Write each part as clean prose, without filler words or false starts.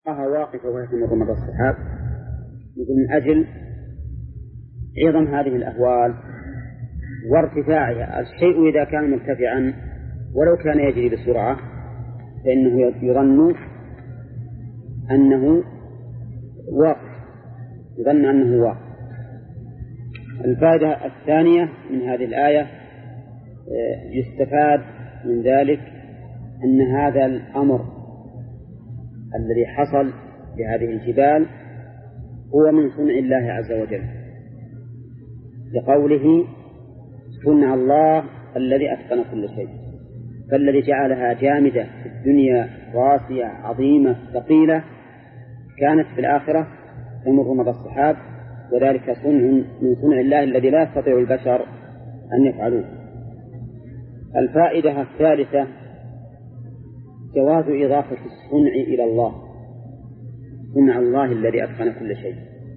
واقفة وهي تمر مضى السحاب، من أجل عظم هذه الأهوال وارتفاعها. الشيء إذا كان مرتفعا ولو كان يجري بسرعة فإنه يظن أنه واقف، الفائدة الثانية من هذه الآية يستفاد من ذلك أن هذا الأمر الذي حصل بهذه الجبال هو من صنع الله عز وجل، لقوله صنع الله الذي أتقن كل شيء، فالذي جعلها جامدة في الدنيا راسية عظيمة ثقيلة كانت في الآخرة تمر مضى السحاب، وذلك صنع من صنع الله الذي لا يستطيع البشر أن يفعلوه. الفائدة الثالثة جواز إضافة الصنع إلى الله، صنع الله الذي أتقن كل شيء،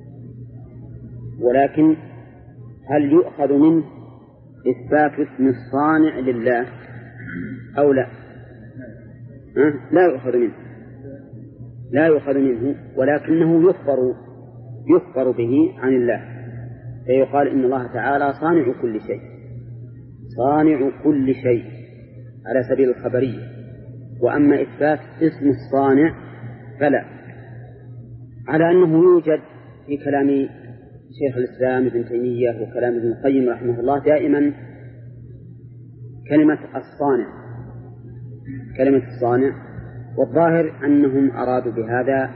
ولكن هل يؤخذ منه إثبات اسم الصانع لله أو لا؟ لا يؤخذ منه، ولكنه يخبر به عن الله، فيقال إن الله تعالى صانع كل شيء على سبيل الخبرية. وأما إثبات اسم الصانع فلا، على أنه يوجد في كلام شيخ الإسلام ابن تيمية وكلام ابن القيم رحمه الله دائما كلمة الصانع، والظاهر أنهم أرادوا بهذا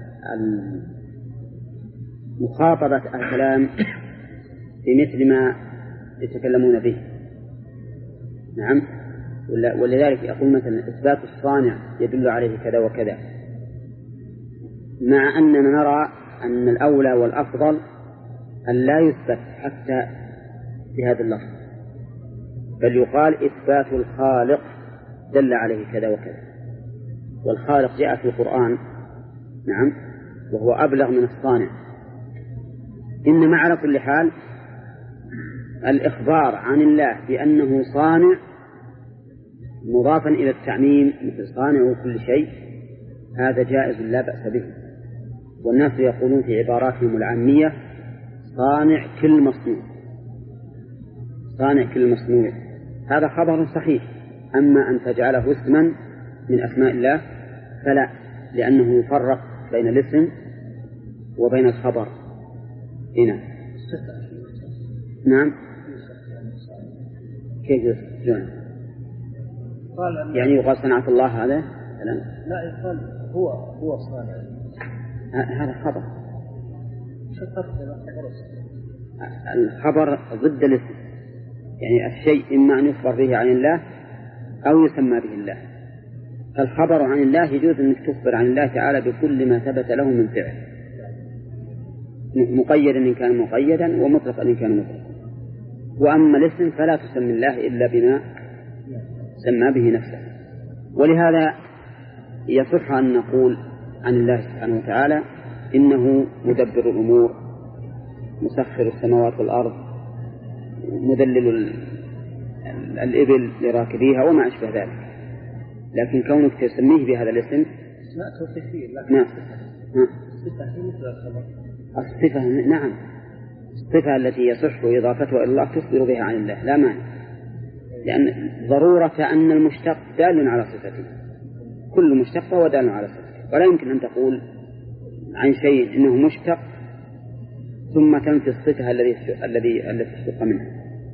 مخاطبة الكلام بمثل ما يتكلمون به. نعم، ولذلك يقول مثلا إثبات الصانع يدل عليه كذا وكذا، مع أننا نرى أن الأولى والأفضل أن لا يثبت حتى بهذا اللفظ، بل يقال إثبات الخالق دل عليه كذا وكذا، والخالق جاء في القرآن نعم وهو أبلغ من الصانع. إنما على كل حال الإخبار عن الله بأنه صانع مضافا إلى التعميم مثل صانع كل شيء هذا جائز لا بأس به، والناس يقولون في عباراتهم العامية صانع كل مصنوع، هذا خبر صحيح. أما أن تجعله اسما من أسماء الله فلا، لأنه يفرق بين الاسم وبين الخبر هنا. نعم، كيف يسجون؟ يعني يقال صنعة الله هذا؟ لا، يقال هو صانع، هذا خبر. الخبر ضد الاسم، يعني الشيء إما أن يخبر به عن الله أو يسمى به الله. فالخبر عن الله يجوز أن تخبر عن الله تعالى بكل ما ثبت له من فعل، مقيدا إن كان مقيدا ومطلقا إن كان مطلقا. وأما الاسم فلا تسمي الله إلا بما سمى به نفسه. ولهذا يصح أن نقول عن الله سبحانه وتعالى إنه مدبر الأمور، مسخر السماوات والأرض، مذلل الإبل لراكبيها وما أشبه ذلك. لكن كونك تسميه بهذا الاسم اسماء توصيفية، نعم. الصفة هي مثل الخبر. الصفة نعم، الصفة التي يصح إضافتها إلى الله تخبر بها عن الله لا مانع، لأن ضرورة أن المشتق دال على صفته، كل مشتق فهو دال على صفته، ولا يمكن أن تقول عن شيء إنه مشتق ثم تنفي الصفة التي اشتق منها.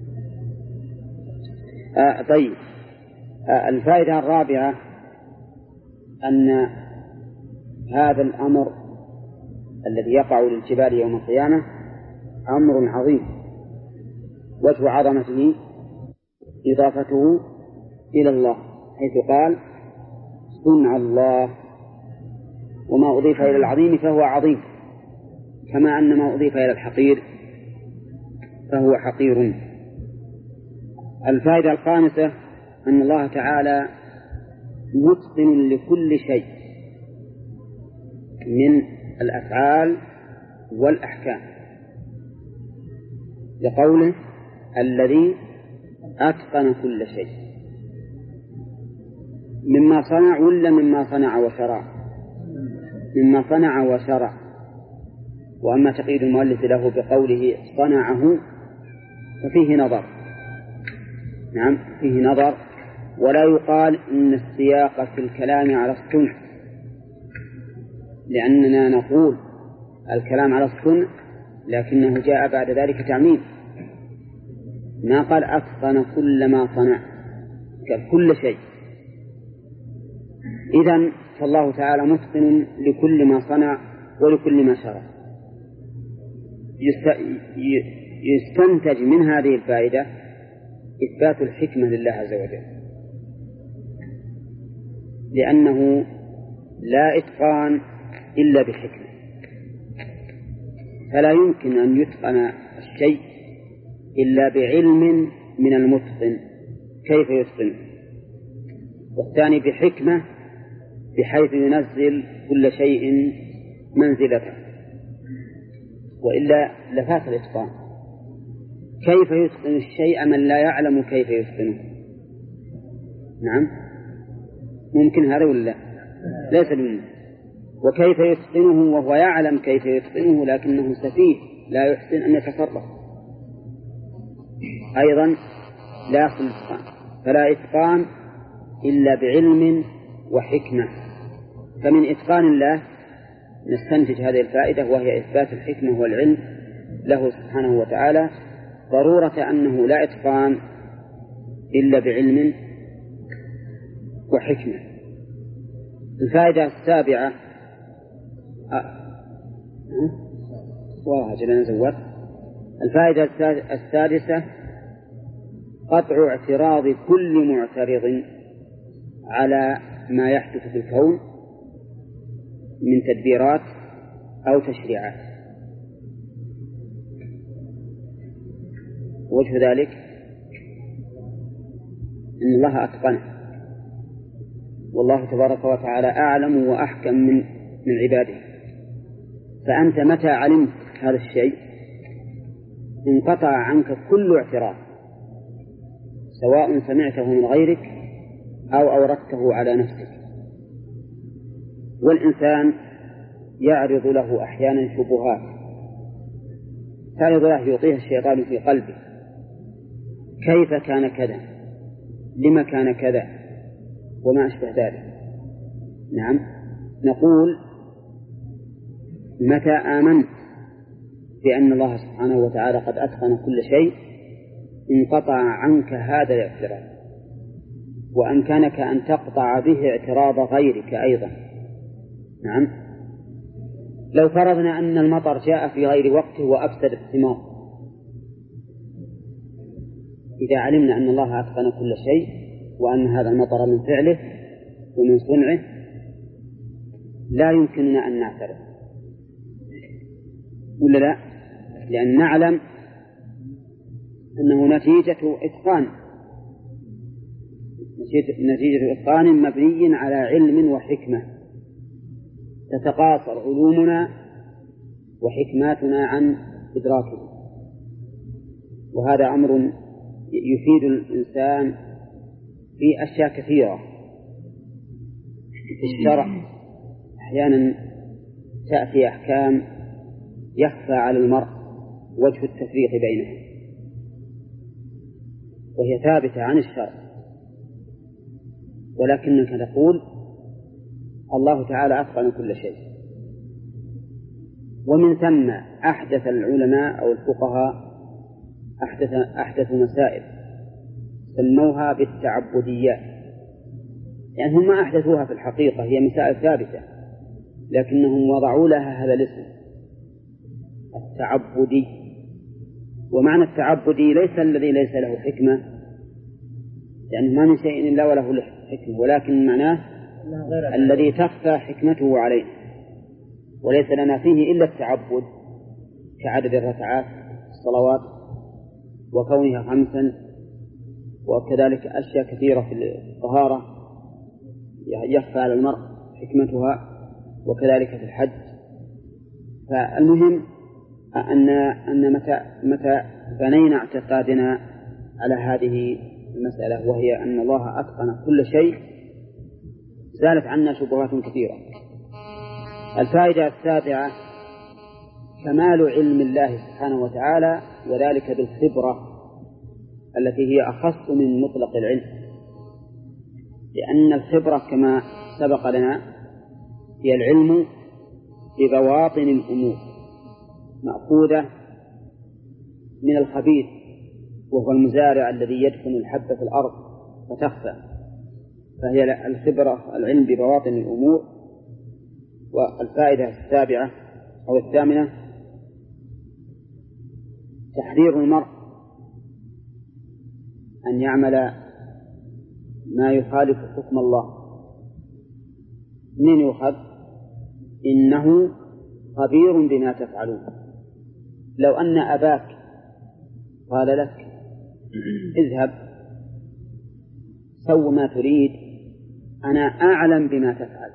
طيب، الفائدة الرابعة أن هذا الأمر الذي يقع للجبال يوم القيامة أمر عظيم، وجه عظمته إضافته إلى الله، حيث قال صنع الله، وما أضيف إلى العظيم فهو عظيم، كما أن ما أضيف إلى الحقير فهو حقير. الفائدة الخامسة أن الله تعالى متقن لكل شيء من الأفعال والأحكام، لقوله الذي أتقن كل شيء، مما صنع ولا مما صنع وشرع؟ مما صنع وشرع. وأما تقييد المؤلف له بقوله صنعه ففيه نظر، نعم فيه نظر، ولا يقال إن السياق في الكلام على الصنع، لأننا نقول الكلام على الصنع لكنه جاء بعد ذلك تعميم، ما قال أتقن كل ما صنع، قال كل شيء. إذن فالله تعالى متقن لكل ما صنع ولكل ما شرع. يستنتج من هذه الفائدة إثبات الحكمة لله عز وجل، لأنه لا إتقان إلا بحكمة، فلا يمكن أن يتقن الشيء إلا بعلم من المتقن كيف يتقنه، والثاني بحكمة بحيث ينزل كل شيء منزلته، وإلا لفات الإتقان. كيف يتقن الشيء من لا يعلم كيف يتقنه؟ نعم ممكن هذا ولا لا؟ ليس بممكن. وكيف يتقنه وهو يعلم كيف يتقنه لكنه سفيه لا يحسن أن يتصرف، أيضا لا يحصل الإتقان. فلا إتقان إلا بعلم وحكمة. فمن إتقان الله نستنتج هذه الفائدة، وهي إثبات الحكمة والعلم له سبحانه وتعالى، ضرورة أنه لا إتقان إلا بعلم وحكمة. الفائدة السابعة الفائدة السادسة قطع اعتراض كل معترض على ما يحدث في الكون من تدبيرات أو تشريعات. وجه ذلك أن الله أتقنه، والله تبارك وتعالى أعلم وأحكم من عباده. فأنت متى علمت هذا الشيء انقطع عنك كل اعتراض، سواء سمعته من غيرك أو أوردته على نفسك. والإنسان يعرض له أحيانا شبهات، تعرض له يعطيها الشيطان في قلبه: كيف كان كذا، لما كان كذا، وما أشبه ذلك. نعم نقول متى آمنت بأن الله سبحانه وتعالى قد أتقن كل شيء انقطع عنك هذا الاعتراض، وأمكنك أن تقطع به اعتراض غيرك أيضا. نعم لو فرضنا أن المطر جاء في غير وقته وأفسد الثمار، إذا علمنا أن الله أتقن كل شيء وأن هذا المطر من فعله ومن صنعه لا يمكننا أن نعترض، ولا لا؟ لأن نعلم أنه نتيجة إتقان، نتيجة إتقان مبني على علم وحكمة، تتقاصر علومنا وحكماتنا عن إدراكه. وهذا أمر يفيد الإنسان في أشياء كثيرة في الشرع. أحيانا تأتي أحكام يخفى على المرء وجه التفريق بينها، وهي ثابتة عن الشرع، ولكنك تقول الله تعالى أتقن كل شيء. ومن ثم أحدث العلماء أو الفقهاء أحدثوا مسائل سموها بالتعبديات، يعني هم ما أحدثوها في الحقيقة، هي مسائل ثابتة لكنهم وضعوا لها هذا الاسم التعبدي. ومعنى التعبدي ليس الذي ليس له حكمة، لأنه ما من شيء إلا وله حكمة، ولكن معناه الذي تخفى حكمته عليه، وليس لنا فيه إلا التعبد كعدد الركعات الصلوات وكونها 5، وكذلك أشياء كثيرة في الطهارة يخفى على المرء حكمتها، وكذلك في الحج. فالمهم أن متى بنينا اعتقادنا على هذه المسألة، وهي أن الله أتقن كل شيء، زالت عنا شبهات كثيرة. الفائدة السابعة كمال علم الله سبحانه وتعالى، وذلك بالخبرة التي هي أخص من مطلق العلم، لأن الخبرة كما سبق لنا هي العلم ببواطن الأمور مأخوذة من الخبير، وهو المزارع الذي يدفن الحبة في الأرض فتخفى، فهي الخبرة العلم ببواطن الأمور. والفائدة السابعة أو الثامنة تحذير المرء أن يعمل ما يخالف حكم الله. من يؤخذ؟ إنه خبير بما تفعلون. لو أن أباك قال لك اذهب سو ما تريد أنا أعلم بما تفعل،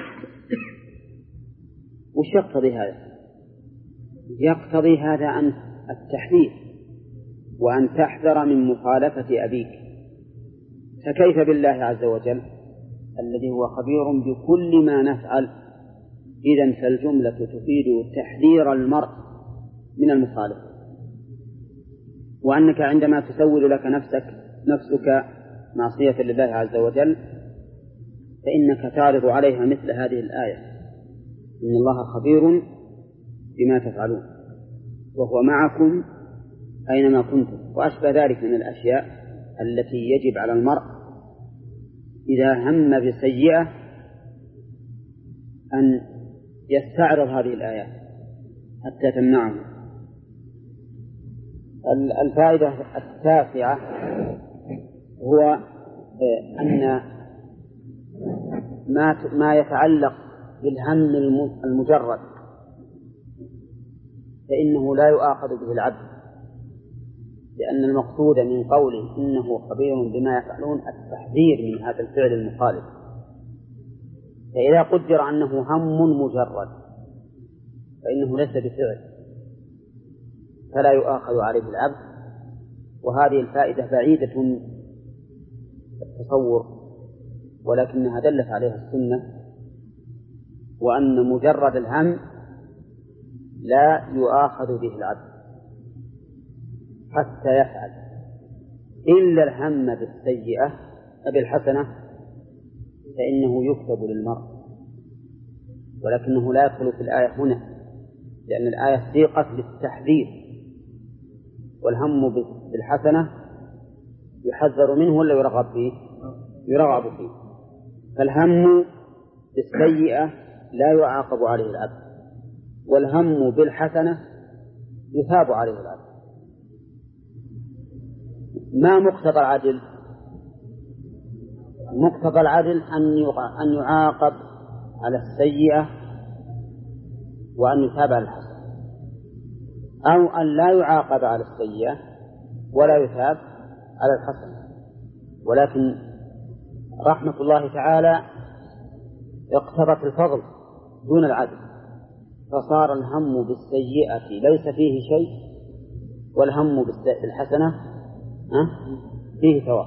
وش يقتضي هذا؟ يقتضي هذا أن التحذير وأن تحذر من مخالفة أبيك، فكيف بالله عز وجل الذي هو خبير بكل ما نفعل؟ إذن فالجملة تفيد تحذير المرء من المخالفة، وأنك عندما تسول لك نفسك معصية لله عز وجل فإنك تعرض عليها مثل هذه الآية: إن الله خبير بما تفعلون وهو معكم أينما كنتم، وأشبه ذلك من الأشياء التي يجب على المرء إذا هم بسيئة أن يستعرض هذه الآيات حتى تمنعه. الفائدة التاسعة هو أن ما يتعلق بالهم المجرد فإنه لا يؤاخذ به العبد، لأن المقصود من قوله إنه خبير بما يفعلون التحذير من هذا الفعل المخالف. فإذا قدر أنه هم مجرد فإنه ليس بفعل فلا يؤاخذ عليه العبد. وهذه الفائدة بعيدة التصور، ولكنها دلت عليها السنة، وأن مجرد الهم لا يؤاخذ به العبد حتى يفعل، إلا الهم بالسيئة بالحسنة فإنه يكتب للمرء، ولكنه لا يدخل في الآية هنا، لأن الآية سيقت للتحذير، والهم بالحسنة يحذر منه ولا يرغب فيه؟ يرغب فيه. فالهم بالسيئة لا يعاقب عليه العبد، والهم بالحسنة يثاب عليه العبد. ما مقتضى العدل؟ مقتضى العدل أن يعاقب على السيئة وأن يثاب على الحسنة، أو أن لا يعاقب على السيئة ولا يثاب على الحسنة. ولكن رحمة الله تعالى اقتضت الفضل دون العدل، فصار الهم بالسيئة ليس فيه شيء، والهم بالحسنة فيه ثواب.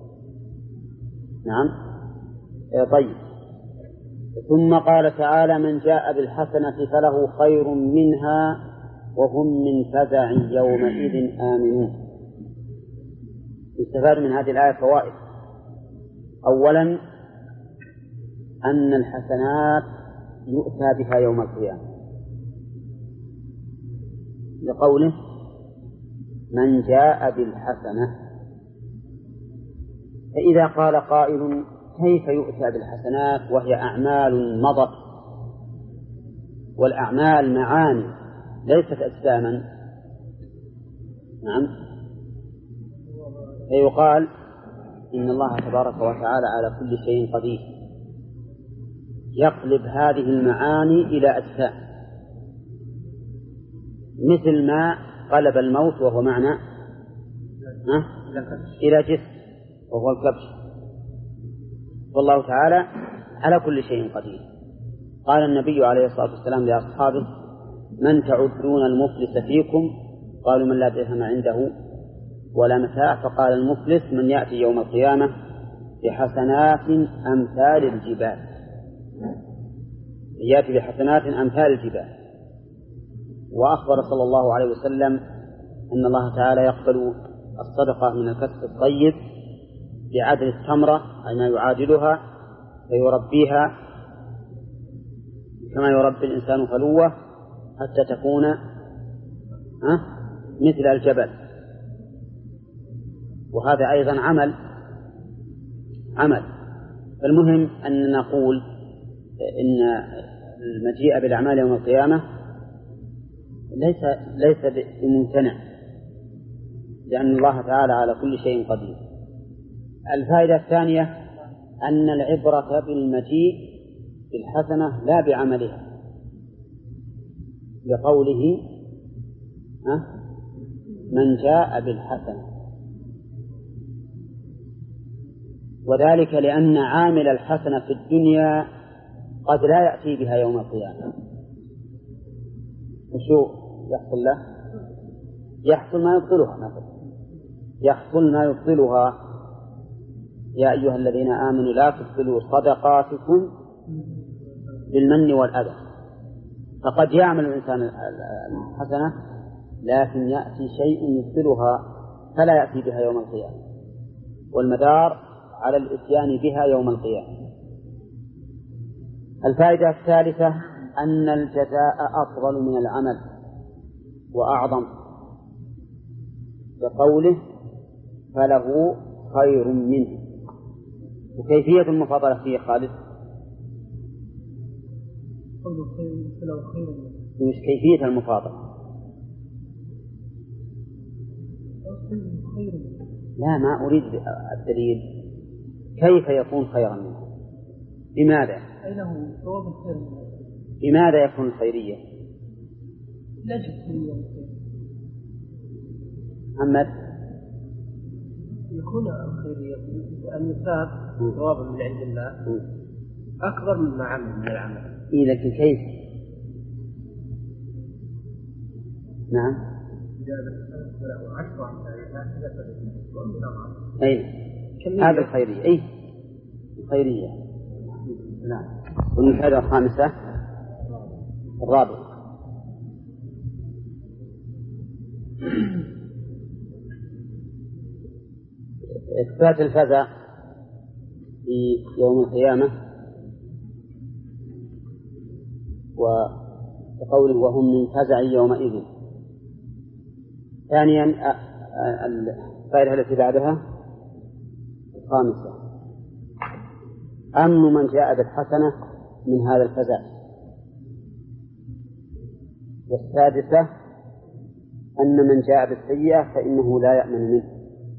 نعم. طيب. ثم قال تعالى: من جاء بالحسنة فله خير منها وهم من فزع يومئذ آمنون. يستفاد من هذه الآية فوائد. أولا أن الحسنات يؤتى بها يوم القيامة، لقوله: من جاء بالحسنة. فإذا قال قائل: كيف يؤتى بالحسنات وهي أعمال مضت، والأعمال معاني ليست أجساما؟ نعم. فيقال: إن الله تبارك وتعالى على كل شيء قدير، يقلب هذه المعاني إلى أجسام، مثل ما قلب الموت وهو معنى إلى جسم وهو الكبش. والله تعالى على كل شيء قدير. قال النبي عليه الصلاة والسلام لأصحابه: من تعدون المفلس فيكم؟ قالوا: من لا درهم عنده ولا متاع. فقال: المفلس من يأتي يوم القيامة بحسنات أمثال الجبال. يأتي بحسنات أمثال الجبال. وأخبر صلى الله عليه وسلم أن الله تعالى يقبل الصدقة من الكسب الطيب بعدل التمرة أي ما يعادلها، فيربيها كما يربي الإنسان فلوة حتى تكون مثل الجبل. وهذا أيضا عمل. فالمهم أن نقول إن المجيء بالأعمال يوم القيامة ليس بممتنع، لأن الله تعالى على كل شيء قدير. الفائدة الثانية أن العبرة بالمجيء بالحسنة لا بعملها، لقوله من جاء بالحسنة، وذلك لأن عامل الحسنة في الدنيا قد لا يأتي بها يوم القيامة. وشو يحصل له؟ يحصل ما يبطلها. يا أيها الذين آمنوا لا تبطلوا صدقاتكم بالمن والأذى. فقد يعمل الإنسان الحسنة لكن يأتي شيء يبطلها فلا يأتي بها يوم القيامة، والمدار على الإتيان بها يوم القيامة. الفائدة الثالثة أن الجزاء أفضل من العمل وأعظم، لقوله فله خير منه. وكيفية المفاضلة فيه خالد؟ مش كيفية المفاضلة؟ لا، ما أريد الدليل. كيف يكون خيرا منه؟ بماذا؟ بماذا يكون الخيرية؟ محمد يكون الخيرية المثاب ثوابا من عند الله أكبر مما عمل من العمل. لكن كيف؟ نعم. هذا الخيرية. الخيرية. نعم. والمفادة الخامسة الرابعة إثبات الفزع في يوم القيامة، وقوله وهم من فزع يومئذ. ثانيا الفائدة التي بعدها الخامسة أمن من جاء بالحسنة من هذا الفزع. والسادسة أن من جاء بالسيئة فإنه لا يأمن منه،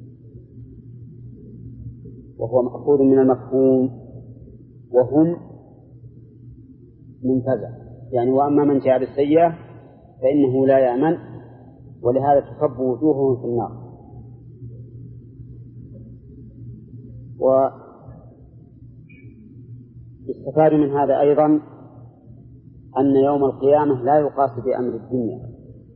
وهو مأخوذ من المفهوم وهم من فزع، يعني وأما من جاء بالسيئة فإنه لا يأمن، ولهذا تصب وجوههم في النار. واستفاد من هذا أيضا أن يوم القيامة لا يقاس بأمر الدنيا.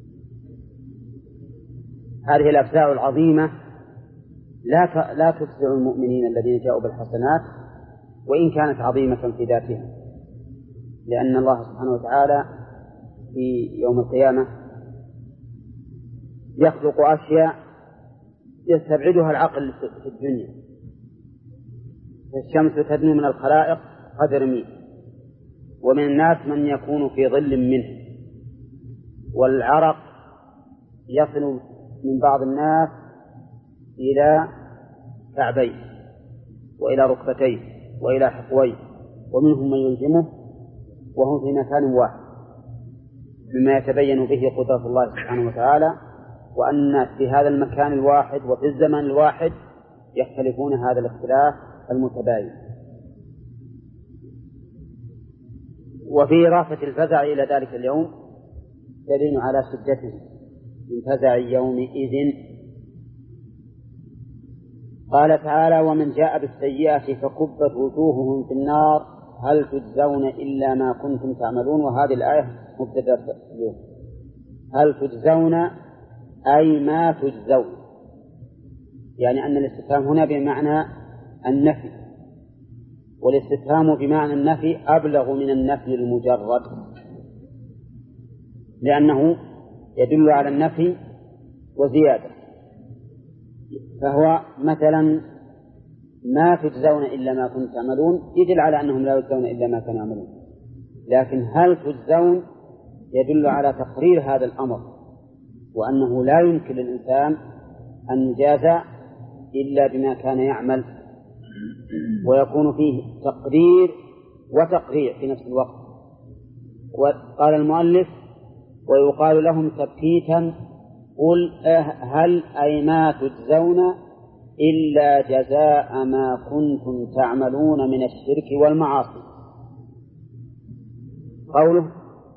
هذه الأفزاع العظيمة لا تفزع المؤمنين الذين جاءوا بالحسنات وإن كانت عظيمة في ذاتها، لأن الله سبحانه وتعالى في يوم القيامة يخلق أشياء يستبعدها العقل في الدنيا. الشمس تدنو من الخلائق قدر ميل، ومن الناس من يكون في ظل منه، والعرق يصل من بعض الناس إلى كعبيه وإلى ركبتيه وإلى حقويه، ومنهم من يلزمه وهم في مكان واحد، مما يتبين به قدرة الله سبحانه وتعالى، وأن في هذا المكان الواحد وفي الزمن الواحد يختلفون هذا الاختلاف المتباين. وفي إضافة الفزع إلى ذلك اليوم دليل على شدته من فزع يومئذ. قال تعالى ومن جاء بالسيئة فكبت وجوههم في النار هل تجزون إلا ما كنتم تعملون. وهذه الآية مبتدأ اليوم. هل تجزون أي ما تجزون، يعني أن الاستفهام هنا بمعنى النفي، والاستفهام بمعنى النفي أبلغ من النفي المجرد، لأنه يدل على النفي وزيادة. فهو مثلا ما تجزون إلا ما كنتم تعملون يدل على أنهم لا يجزون إلا ما كانوا يعملون، لكن هل تجزون يدل على تقرير هذا الأمر، وأنه لا يمكن للإنسان أن يجازى إلا بما كان يعمل، ويكون فيه تقرير وتقريع في نفس الوقت. وقال المؤلف ويقال لهم تبكيتا قل هل أي ما تجزون إلا جزاء ما كنتم تعملون من الشرك والمعاصي. قوله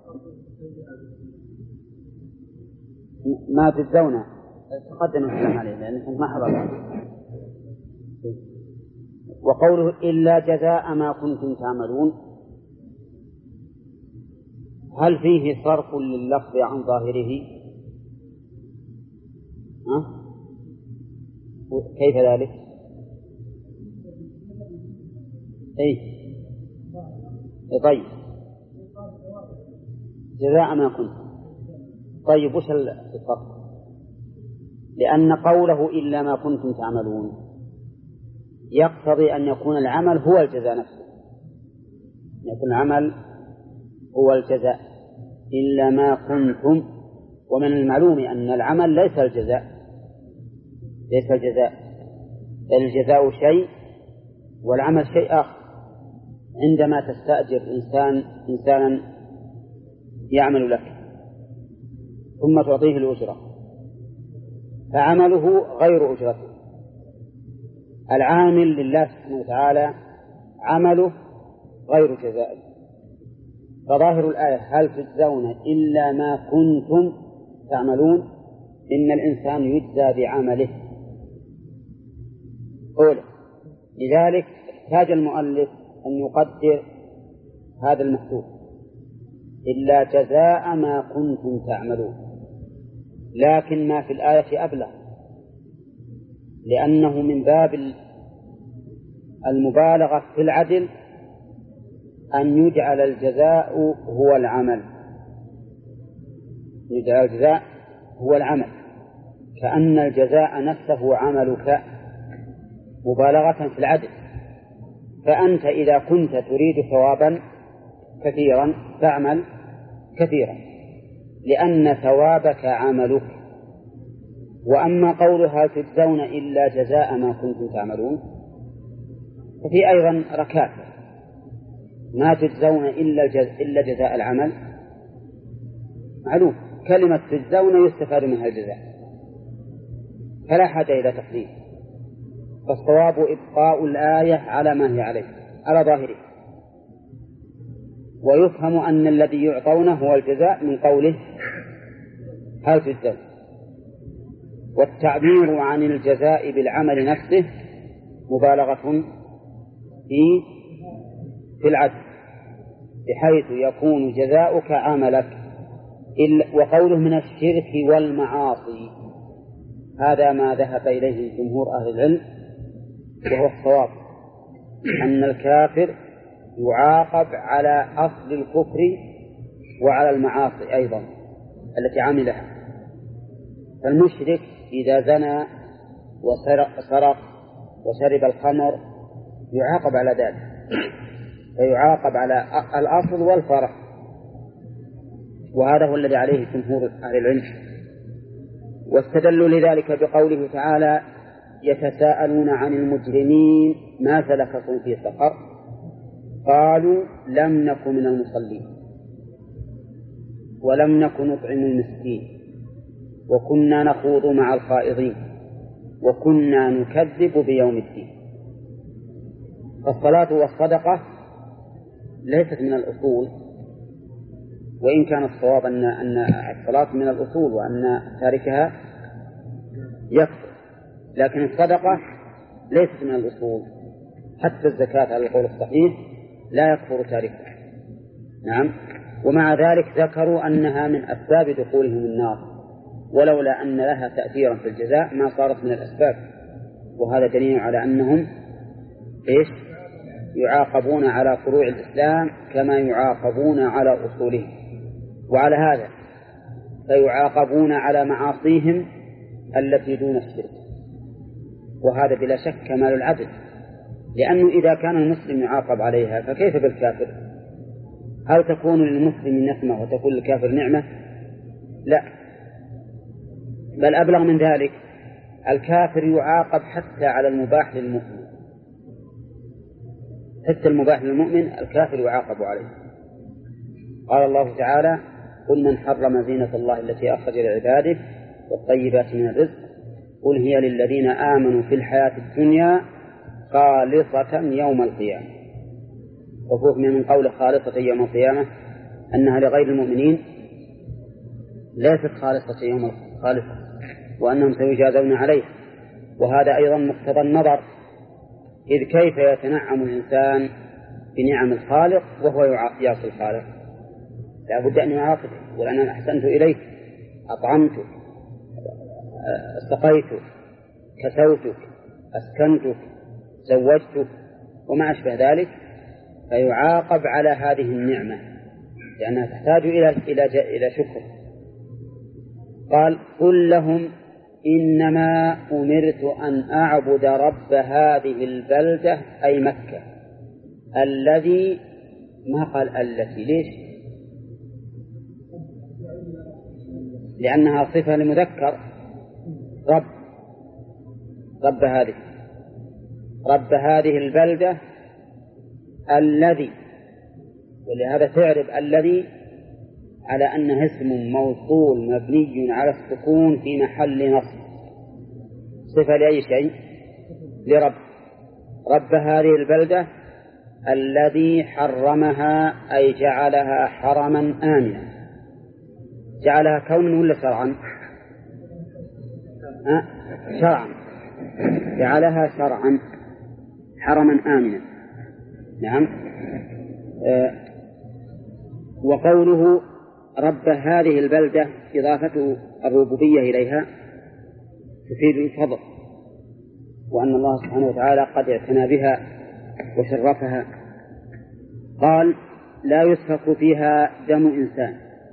ما تجزون تقدم الكلام عليه لأنكم ما حضرتم. وقوله إلا جزاء ما كنتم تعملون هل فيه صرف لللفظ عن ظاهره؟ كيف ذلك؟ طيب جزاء ما كنتم. طيب وش الفرق؟ لأن قوله إلا ما كنتم تعملون يقتضي أن يكون العمل هو الجزاء نفسه، يكون العمل هو الجزاء إلا ما كنتم. ومن المعلوم أن العمل ليس الجزاء، الجزاء شيء والعمل شيء آخر. عندما تستأجر إنسانا يعمل لك ثم تعطيه الأجرة فعمله غير أجرته، العامل لله سبحانه وتعالى عمله غير جزائه. فظاهر الآية هل تجزون إلا ما كنتم تعملون، إن الإنسان يجزى بعمله أولا. لذلك احتاج المؤلف أن يقدر هذا المحذوف إلا جزاء ما كنتم تعملون، لكن ما في الآية أبلغ، لأنه من باب المبالغة في العدل أن يجعل الجزاء هو العمل، يجعل الجزاء هو العمل، كأن الجزاء نفسه عملك مبالغة في العدل. فأنت إذا كنت تريد ثوابا كثيرا فاعمل كثيرا لأن ثوابك عملك. وأما قولها تجزون إلا جزاء ما كنتم تعملون ففي أيضا ركات، ما تجزون إلا جزاء العمل معلوم، كلمة تجزون يستفاد منها الجزاء فلا حاجة إلى تقديم، فالصواب إبقاء الآية على ما هي عليه على ظاهره. ويفهم أن الذي يعطونه هو الجزاء من قوله هل تجزون. والتعبير عن الجزاء بالعمل نفسه مبالغة في العدل، بحيث يكون جزاؤك عملك. وقوله من الشرك والمعاصي هذا ما ذهب إليه جمهور أهل العلم، وهو الصواب أن الكافر يعاقب على أصل الكفر وعلى المعاصي أيضا التي عملها. فالمشرك إذا زنى وسرق وشرب الخمر يعاقب على ذلك، فيعاقب على الأصل والفرع، وهذا هو الذي عليه جمهور أهل العلم. واستدلوا لذلك بقوله تعالى يتساءلون عن المجرمين ما سلككم في سقر قالوا لم نك من المصلين ولم نك نطعم المسكين وكنا نخوض مع الخائضين وكنا نكذب بيوم الدين. فالصلاة والصدقة ليست من الأصول، وإن كان الصواب أن الصلاة من الأصول وأن تاركها يكفر، لكن الصدقة ليست من الأصول، حتى الزكاة على القول الصحيح لا يكفر تاركها. نعم. ومع ذلك ذكروا أنها من أسباب دخولهم النار، ولولا أن لها تأثيرا في الجزاء ما صارت من الأسباب، وهذا دليل على أنهم يعاقبون على فروع الإسلام كما يعاقبون على أصولهم، وعلى هذا فيعاقبون على معاصيهم التي دون الشرك، وهذا بلا شك كمال العدل، لأنه إذا كان المسلم يعاقب عليها فكيف بالكافر؟ هل تكون للمسلم نقمة وتكون للكافر نعمة؟ لا، بل أبلغ من ذلك، الكافر يعاقب حتى على المباح للمؤمن، حتى المباح للمؤمن الكافر يعاقب عليه. قال الله تعالى: قل من حرم زينة الله التي أخرج لعباده والطيبات من الرزق قل هي للذين آمنوا في الحياة الدنيا خالصة يوم القيامة. وفوق من قول خالصة يوم القيامة أنها لغير المؤمنين ليست خالصة يوم خالصة، وأنهم سيجازون عليه، وهذا أيضا مقتضى النظر، إذ كيف يتنعم الإنسان بنعم الخالق وهو يعصي الخالق؟ لا بد أن يعاقبه، وأنا أحسنت إليك، أطعمتك، سقيتك، كسوتك، أسكنتك، زوجتك، وما أشبه ذلك، فيعاقب على هذه النعمة لأنها تحتاج إلى شكر. قال: قل لهم إنما أمرت أن أعبد رب هذه البلدة أي مكة الذي، ما قال التي، ليش؟ لأنها صفة لمذكر، رب هذه البلدة الذي، ولهذا تعرف الذي على أنه اسم موصول مبني على السكون في محل نصب، صفة لأي شيء؟ لرب. رب هذه البلدة الذي حرمها أي جعلها حرما آمنا. جعلها كونا ولا شرعا؟ شرعا، جعلها شرعا حرما آمنا. نعم. وقوله رب هذه البلدة إضافة الربوبية إليها تفيد الفضل، وأن الله سبحانه وتعالى قد اعتنى بها وشرفها. قال: لا يسفك فيها دم إنسان.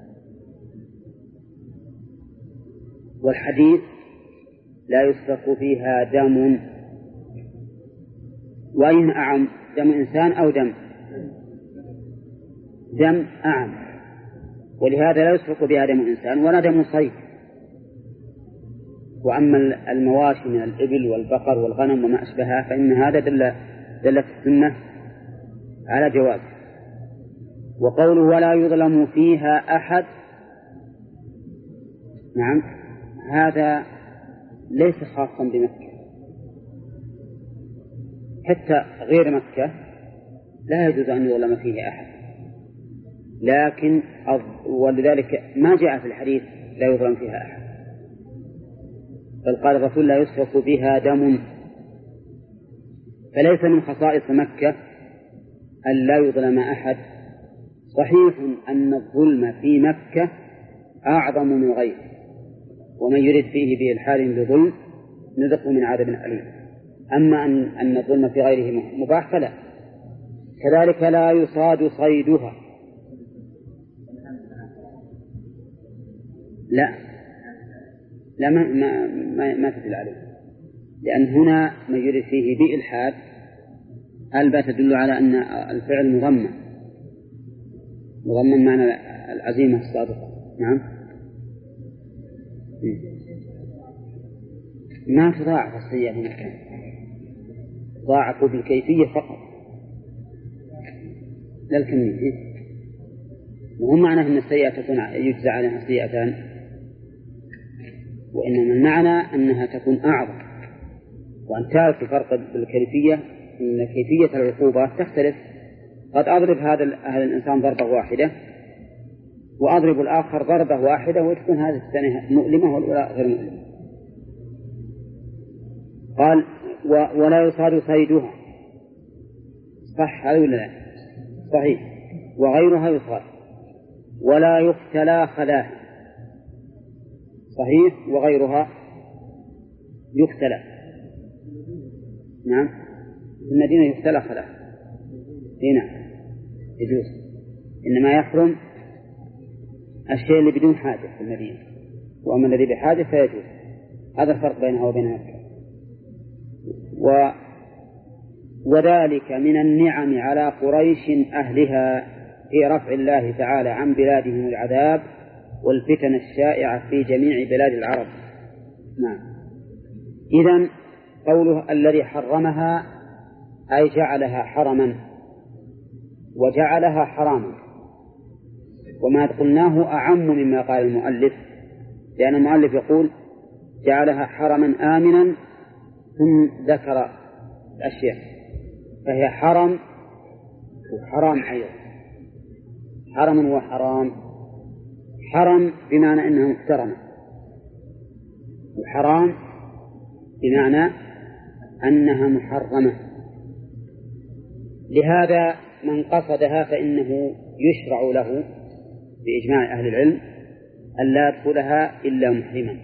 والحديث لا يسفك فيها دم، وأين أعم، دم إنسان أو دم أعم، ولهذا لا يسفك بها دم إنسان ولا دم صيد. وأما المواشي من الإبل والبقر والغنم وما أشبهها فإن هذا دلت السنة على جواز. وقوله ولا يظلم فيها أحد، نعم، هذا ليس خاصا بمكة، حتى غير مكة لا يجوز أن يظلم فيه أحد، لكن ولذلك ما جاء في الحديث لا يظلم فيها أحد، بل قال الرسول لا يسفك فيها دم. فليس من خصائص مكة أن لا يظلم أحد. صحيح أن الظلم في مكة أعظم من غيره، ومن يرد فيه بإلحاد بظلم نذقه من عذاب أليم. أما أن الظلم في غيره مباح فلا. كذلك لا يصاد صيدها، لا ما تدل عليه، لأن هنا ما يرد فيه بإلحاد الباء تدل على أن الفعل مضمن معنى العزيمة الصادقة. نعم. ما تضاعف السيئة في مكان، ضاعفوا بالكيفية فقط لا الكمية. وهم معنى أن السيئة تكون يجزى عليها سيئتان، وإنما المعنى أنها تكون أعظم. وأن تعرف الفرق بالكيفية، أن كيفية العقوبة تختلف. قد أضرب هذا الإنسان ضربة واحدة وأضرب الآخر ضربة واحدة وتكون هذه الثانية مؤلمة والأولى غير مؤلمة. قال ولا يصاد صيدها، صح هذا ولا لا؟ صحيح. وغيرها يصاد. ولا يختلى خلاها، صحيح. وغيرها يختلى، نعم، في المدينة يختلى خلاها. هنا يجوز، إنما يحرم الشيء اللي بدون حاجة في المدينة، وأما الذي بحاجة فيجوز. هذا الفرق بينها وبين مكة. وذلك من النعم على قريش أهلها في رفع الله تعالى عن بلادهم العذاب والفتن الشائعة في جميع بلاد العرب. نعم. إذن قوله الذي حرمها أي جعلها حرما وجعلها حراما، وما قلناه أعم مما قال المؤلف، لأن المؤلف يقول جعلها حرما آمنا ثم ذكر الأشياء، فهي حرم وحرام أيضا، حرم وحرام. حرم بمعنى أنها محترمة، وحرام بمعنى أنها محرمة. لهذا من قصدها فإنه يشرع له بإجماع أهل العلم أن لا يدخلها إلا محرما،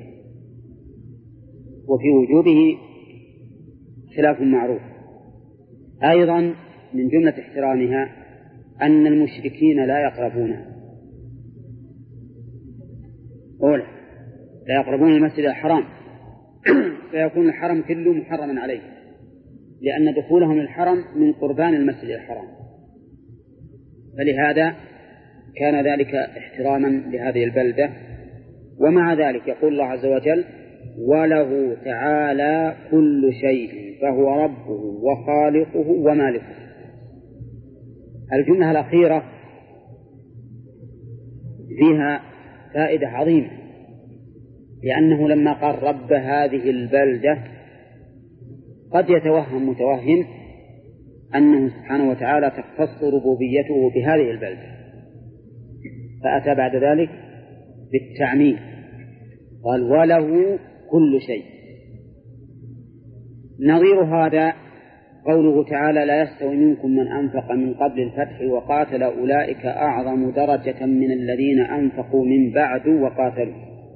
وفي وجوبه خلاف معروف. أيضا من جملة احترامها أن المشركين لا يقربونها، أولا لا يقربون المسجد الحرام فيكون الحرم كله محرما عليه، لأن دخولهم الحرم من قربان المسجد الحرام، فلهذا كان ذلك احتراما لهذه البلدة. ومع ذلك يقول الله عز وجل وله تعالى كل شيء فهو ربه وخالقه ومالكه. الجملة الأخيرة فيها فائدة عظيمة، لأنه لما قال رب هذه البلدة قد يتوهم متوهم أنه سبحانه وتعالى تختص ربوبيته بهذه البلدة، فأتى بعد ذلك بالتعميم قال وله كل شيء. نظير هذا قوله تعالى لا يستوي منكم من أنفق من قبل الفتح وقاتل أولئك أعظم درجة من الذين أنفقوا من بعد وقاتلوا.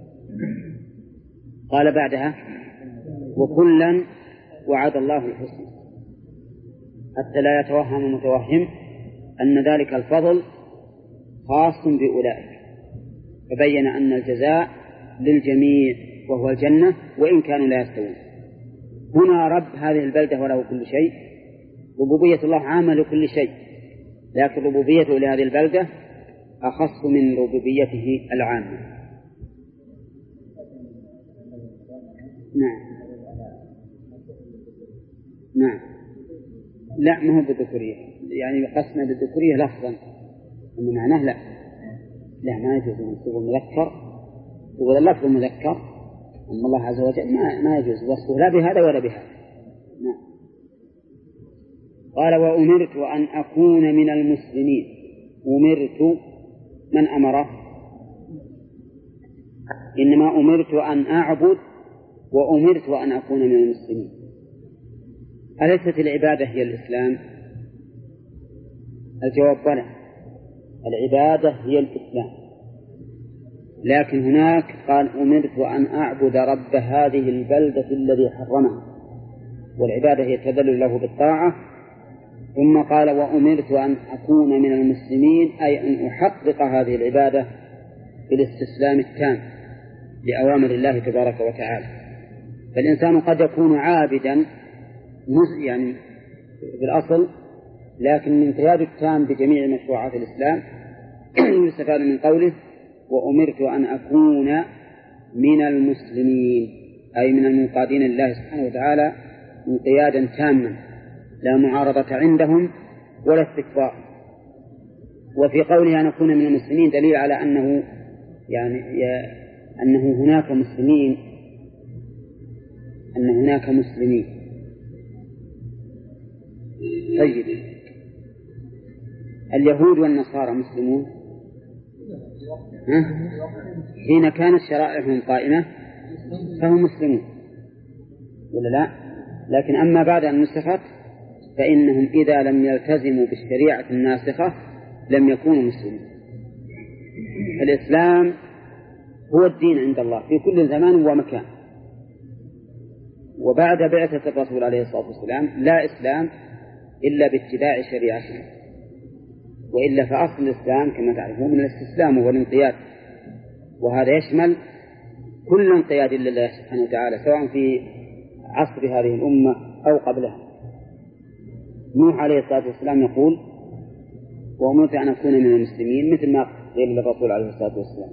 قال بعدها وكلا وعد الله الحسنى، حتى لا يتوهم متوهم أن ذلك الفضل خاص بأولئك، فبين أن الجزاء للجميع وهو الجنة وإن كانوا لا يستوون. هنا رب هذه البلدة وله كل شيء، ربوبية الله عامة لكل شيء، لكن ربوبيته لهذه البلدة أخص من ربوبيته العامة. نعم لا ما هو بالذكورية، يعني قسمة بالذكورية لفظا، أما معناه لا ما يجوز منصوب المذكر، يقول اللفظ المذكر، أما الله عز وجل ما يجوز وصفه لا بهذا ولا بهذا. نعم. قال وأمرت أن أكون من المسلمين. أمرت من أمره؟ إنما أمرت أن أعبد وأمرت أن أكون من المسلمين. أليست العبادة هي الإسلام؟ الجواب بلى، العبادة هي الإسلام، لكن هناك قال أمرت أن أعبد رب هذه البلدة الذي حرمها، والعبادة هي التذلل له بالطاعة. ثم قال وأمرت أن أكون من المسلمين، أي أن أحقق هذه العبادة بالاستسلام التام لأوامر الله تبارك وتعالى. فالإنسان قد يكون عابدا يعني بالأصل، لكن الانقياد التام بجميع مشروعات الإسلام يستفاد من قوله وأمرت أن أكون من المسلمين، أي من المنقادين لله سبحانه وتعالى انقيادا تاما لا معارضة عندهم ولا استكبار. وفي قوله أن أكون من المسلمين دليل على أنه أنه هناك مسلمين، أن هناك مسلمين. طيب اليهود والنصارى مسلمون حين كانت شرائعهم قائمة فهم مسلمون ولا لا؟ لكن أما بعد أن نسخت فإنهم إذا لم يلتزموا بالشريعة الناسخة لم يكونوا مسلمين. الإسلام هو الدين عند الله في كل زمان ومكان، وبعد بعثة الرسول عليه الصلاة والسلام لا إسلام إلا باتباع شريعته، وإلا فأصل الإسلام كما تعرفون من الاستسلام والانقياد، وهذا يشمل كل انقياد لله سبحانه وتعالى سواء في عصر هذه الأمة أو قبلها. نوح عليه الصلاة والسلام يقول: وأمرت أن أكون من المسلمين، مثل ما قيل للرسول عليه الصلاة والسلام.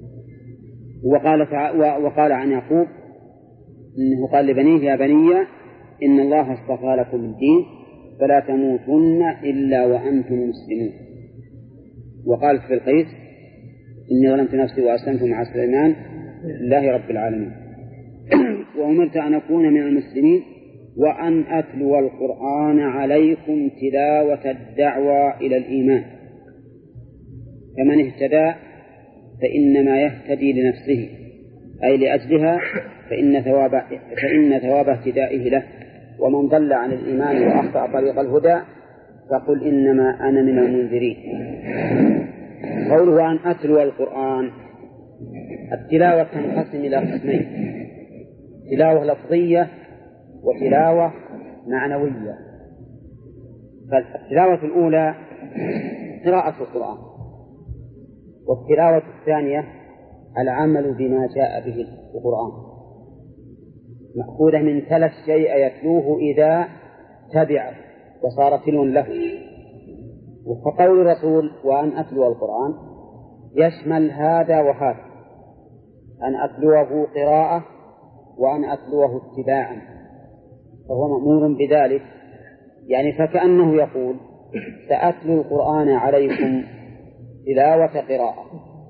وقال عن يعقوب إنه قال لبنيه: يا بني إن الله اصطفى لكم الدين فلا تموتن إلا وأنتم مسلمون. وقال في القيس: إني ظلمت نفسي وأسلمت مع سليمان لله رب العالمين. وأمرت أن أكون من المسلمين وأن أتلو القرآن عليكم تلاوة الدعوة إلى الإيمان، فمن اهتدى فإنما يهتدي لنفسه أي لأجلها، فإن ثواب اهتدائه له، ومن ضل عن الإيمان وأخطأ طريق الهدى فقل إنما أنا من المنذرين. قوله أن أتلو القرآن، التلاوة تنقسم إلى قسمين: تلاوة لفظية وتلاوة معنوية. فالتلاوة الأولى قراءة القرآن، والتلاوة الثانية العمل بما جاء به القرآن، مأخوذة من تلا الشيء يتلوه إذا تبع وصار تلو له. فقول الرسول وأن أتلو القرآن يشمل هذا وهذا، أن أتلوه قراءة وأن أتلوه اتباعا، فهو مأمور بذلك. يعني فكأنه يقول: سأتلو القرآن عليكم تلاوة قراءة،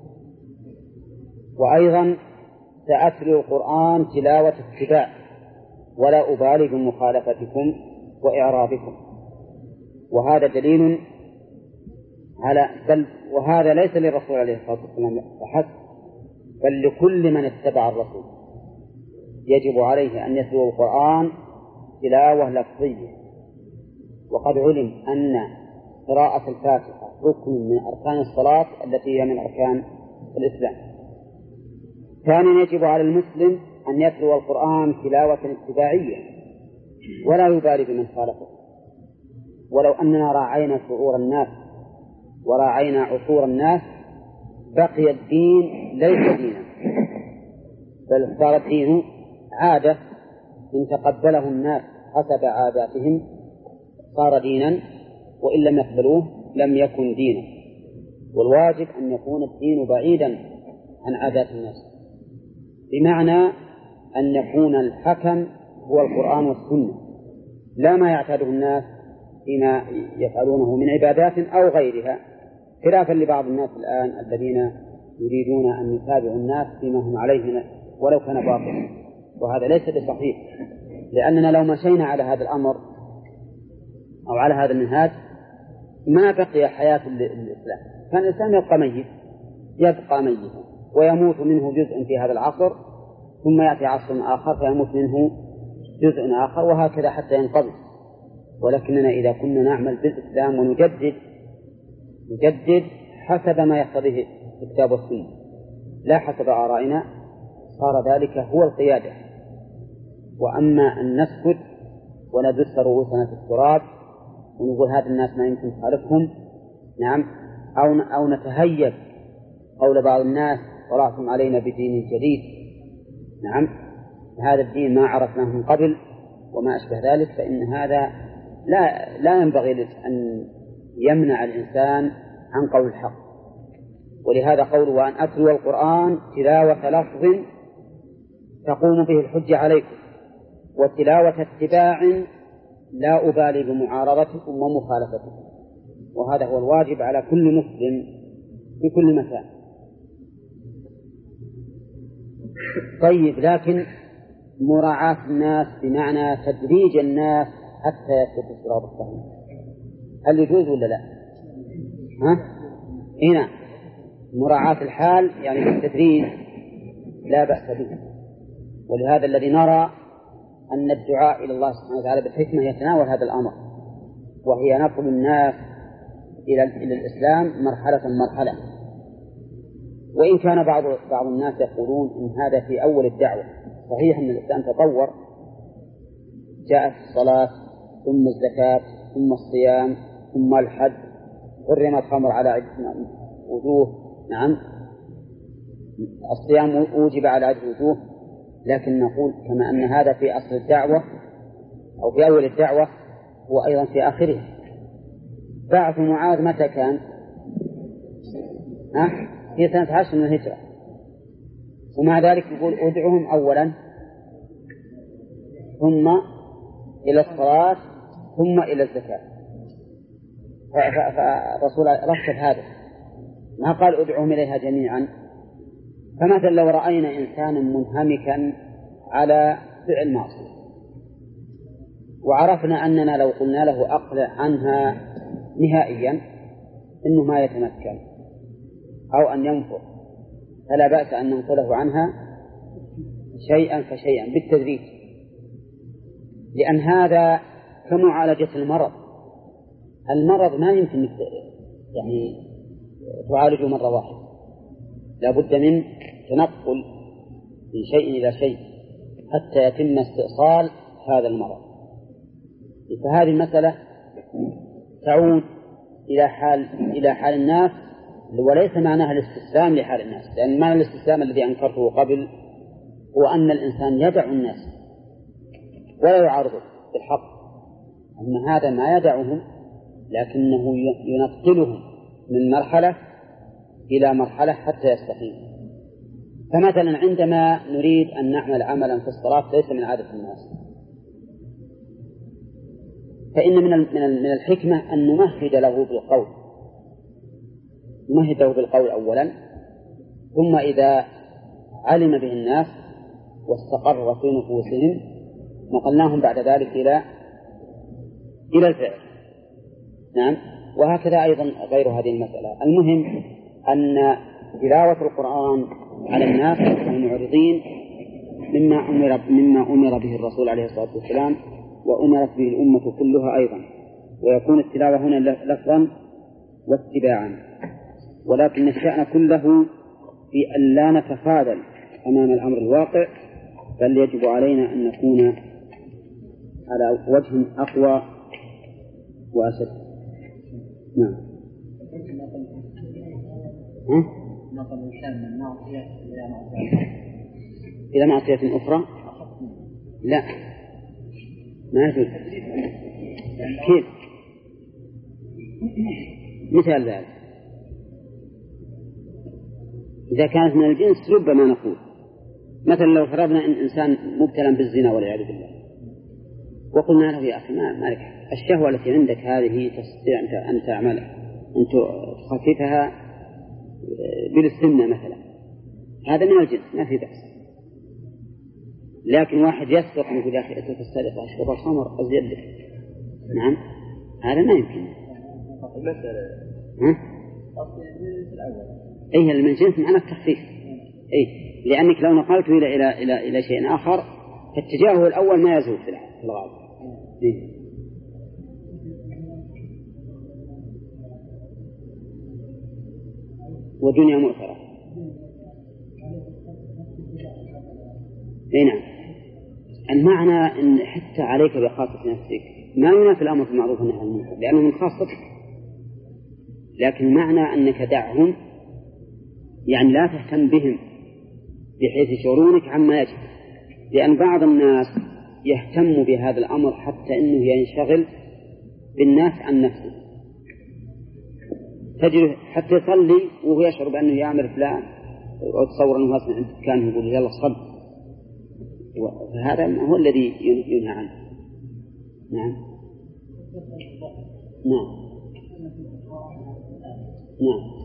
وأيضا سأتلو القرآن تلاوة اتباع، ولا أبالي بمخالفتكم وإعراضكم. وهذا دليل على وهذا ليس للرسول عليه الصلاة والسلام فحسب، بل لكل من اتبع الرسول يجب عليه أن يتلو القرآن تلاوة لفظية. وقد علم أن قراءة الفاتحة ركن من أركان الصلاة التي هي من أركان الإسلام. ثانيا يجب على المسلم أن يتلو القرآن تلاوة اتباعية ولا يبالي بمن خالفه. ولو أننا راعينا شعور الناس وراعينا عصور الناس بقي الدين ليس دينا، بل صار الدين عادة إن تقبله الناس حسب عاداتهم صار دينا، وإن لم يقبلوه لم يكن دينا. والواجب أن يكون الدين بعيدا عن عادات الناس، بمعنى أن يكون الحكم هو القرآن والسنة، لا ما يعتاده الناس فيما يفعلونه من عبادات أو غيرها، خلافا لبعض الناس الآن الذين يريدون أن يتابعوا الناس فيما هم عليه ولو كان باطلا، وهذا ليس بصحيح. لأننا لو مشينا على هذا الأمر أو على هذا المنهاج ما بقي حياة الإسلام، كان الإسلام يبقى ميتا ويموت منه جزء في هذا العصر، ثم يأتي عصر آخر فيموت منه جزء آخر، وهكذا حتى ينقضي. ولكننا إذا كنا نعمل بالإسلام ونجدد حسب ما يقتضيه الكتاب والسنة لا حسب آرائنا، صار ذلك هو القيادة. وأما أن نسكت وندس رؤوسنا في التراب ونقول هذا الناس ما يمكن خالفهم، نعم، أو نتهيب قول بعض الناس طلعتم علينا بدين جديد، نعم، هذا الدين ما عرفناه من قبل وما أشبه ذلك، فإن هذا لا ينبغي أن يمنع الإنسان عن قول الحق. ولهذا قوله وأن أتلو القرآن تلاوة لفظ تقوم به الحجة عليكم، وتلاوة اتباع لا أبالي بمعارضتكم ومخالفتكم، وهذا هو الواجب على كل مسلم في كل مكان. طيب، لكن مراعاة الناس بمعنى تدريج الناس حتى يسلكوا الصراط الصحيح هل يجوز ولا لا؟ هنا مراعاة الحال يعني بالتدريج لا بأس به. ولهذا الذي نرى أن الدعاء إلى الله سبحانه وتعالى بالحكمة يتناول هذا الأمر، وهي نقل الناس إلى الإسلام مرحلة. وإن كان بعض الناس يقولون إن هذا في أول الدعوة، صحيح أن الإسلام تطور، جاءت الصلاة ثم الزكاة ثم الصيام ثم الحج حرم الخمر على عدة وجوه، نعم الصيام أوجب على عدة وجوه، لكن نقول كما أن هذا في أصل الدعوة أو في أول الدعوة هو أيضا في آخره. بعث معاذ متى كان؟ في سنة 10 من الهجرة، ومع ذلك يقول ادعهم أولا ثم إلى الصلاة ثم إلى الزكاة. فالرسول رتب هذا، ما قال ادعهم إليها جميعا. فمثلا لو رأينا إنسانا منهمكا على فعل معصية وعرفنا أننا لو قلنا له أقلع عنها نهائيا إنه ما يتمكن أو أن ينفر، فلا بأس أن ننقله عنها شيئا فشيئا بالتدريج، لأن هذا كمعالجة المرض. المرض ما يمكن يعني تعالجه مرة واحدة، لا بد من تنقل من شيء إلى شيء حتى يتم استئصال هذا المرض. فهذه المسألة تعود إلى حال الناس، وليس معناها الاستسلام لحال الناس، لأن معنى الاستسلام الذي أنكرته قبل هو أن الإنسان يدع الناس ولا يعارضه بالحق. أما هذا ما يدعهم، لكنه ينقلهم من مرحلة إلى مرحلة حتى يستقيم. فمثلا عندما نريد أن نعمل عملا في الصلاة ليس من عادة الناس، فإن من الحكمة أن نمهد له بالقول، نمهد له بالقول أولا، ثم إذا علم به الناس واستقر في نفوسهم نقلناهم بعد ذلك إلى الفعل. نعم، وهكذا أيضا غير هذه المسألة. المهم أن تلاوة القرآن على الناس المعرضين مما أمر به الرسول عليه الصلاة والسلام وأمرت به الأمة كلها أيضا، ويكون التلاوة هنا لفظا واتباعا، ولكن الشأن كله في أن لا نتخاذل أمام الأمر الواقع، بل يجب علينا أن نكون على وجه أقوى وأشد. نعم. نقل الإنسان من معصية إلى معصية أخرى؟ لا، ما يجوز. كيف؟ مثال ذلك إذا كانت من الجنس ربما نقول مثلا لو فرضنا أن إنسان مبتلى بالزنا والعياذ بالله، وقلنا له يا أخي ما لك الشهوة التي عندك هذه تستطيع أن تعملها، أن تخففها بالسنة مثلا، هذا من الجنس ما في بأس. لكن واحد يسرق يقول يا أخي أترك السرقة أشرب الخمر أزيد لك، نعم هذا ما يمكن. أيه من جنس معنى التخفيف، أي لأنك لو نقلته إلى شيء آخر فاتجاهه الأول ما يزول في الغالب. ودنيا مؤثرة. نعم، المعنى أن حتى عليك بخاصة نفسك ما ينافي الأمر بالمعروف والنهي عن المنكر لأنه من خاصتك، لكن معنى أنك دعهم يعني لا تهتم بهم بحيث يشعرونك عما يجب، لأن بعض الناس يهتم بهذا الأمر حتى أنه ينشغل بالناس عن نفسه، تجد حتى يصلي وهو يشعر بأنه يعمل فلان وتصور أنه مثلا عند كان يقول يلا صل، وهذا هو الذي ينهى عنه. نعم نعم نعم.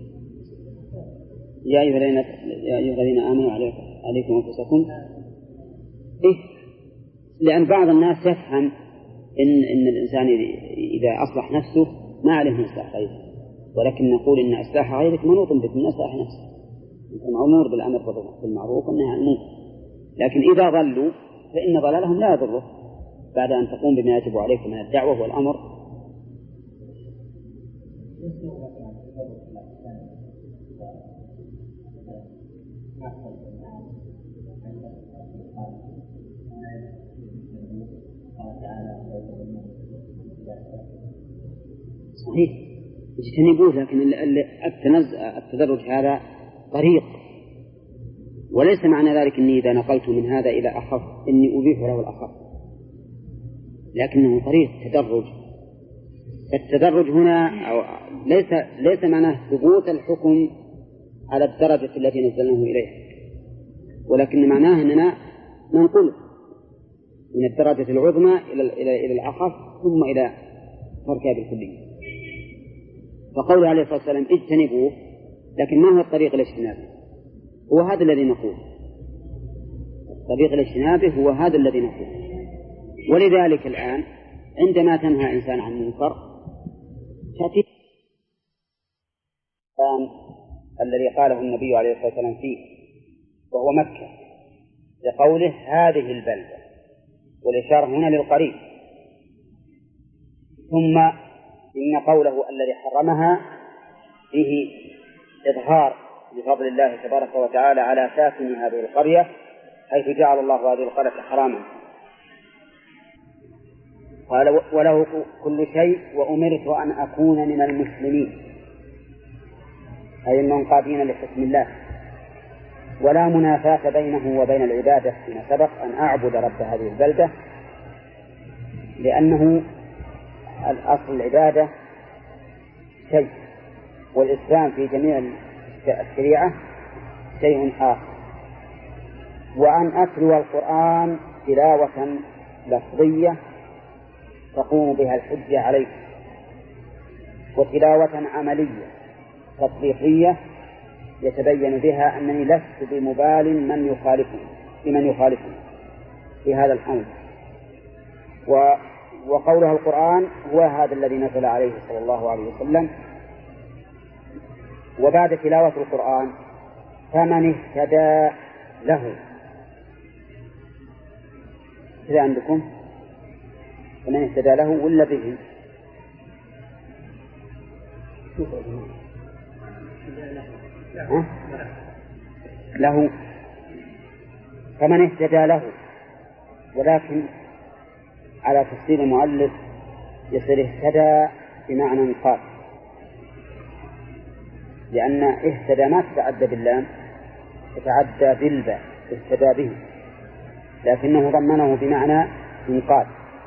يا أيها الذين آمنوا عليكم أنفسكم. إيه؟ لأن بعض الناس يفهم إن الإنسان إذا أصلح نفسه ما عليه من إصلاح غيره، ولكن نقول إن إصلاح غيرك منوط بك من إصلاح نفسه، أنت مأمور بالأمر بالمعروف والنهي عن المنكر، لكن إذا ضلوا فإن ضلالهم لا يضره بعد أن تقوم بما يجب عليك من الدعوة والأمر. صحيح، اجتنبوه، لكن التدرج هذا طريق، وليس معنى ذلك أني إذا نقلت من هذا إلى أخف إني أبيح له الأخف، لكنه طريق تدرج. التدرج هنا ليس معناه ثبوت الحكم على الدرجة التي نزلناه إليها، ولكن معناه أننا ننقله من الدرجة العظمى إلى الأخف ثم إلى مركب الكلية. فقوله عليه الصلاة والسلام اجتنبوه، لكن ما هو الطريق الاجتناب؟ هو هذا الذي نقول، طريق الاجتناب هو هذا الذي نقول. ولذلك الآن عندما تنهى إنسان عن منكر تأتي الذي قاله النبي عليه الصلاة والسلام فيه وهو مكة لقوله هذه البلدة، والإشارة هنا للقريب. ثم إن قوله الذي حرمها فيه إظهار بفضل الله تبارك وتعالى على ساكن هذه القرية، حيث جعل الله هذه القرية حراما. قال وله كل شيء وأمرت أن أكون من المسلمين، أي المنقادين لحكم الله، ولا منافاة بينه وبين العبادة فيما سبق أن أعبد رب هذه البلدة، لأنه الأصل العبادة شيء، والإسلام في جميع الشريعة شيء آخر. وأن أتلو القرآن تلاوة لفظية تقوم بها الحجة عليه، وتلاوة عملية تطبيقية يتبين بها أنني لست بمبال بمن يخالفني في هذا الأمر. وقولها القرآن هو هذا الذي نزل عليه صلى الله عليه وسلم. وبعد تلاوة القرآن فمن اهتدى له، إذا عندكم فمن اهتدى له ولا به؟ له، فمن اهتدى له، ولكن على تفسير المؤلف يصير اهتدى بمعنى انقاد، لأن اهتدى ما تتعدى باللام، تتعدى بالباء اهتدى به، لكنه ضمنه بمعنى انقاد.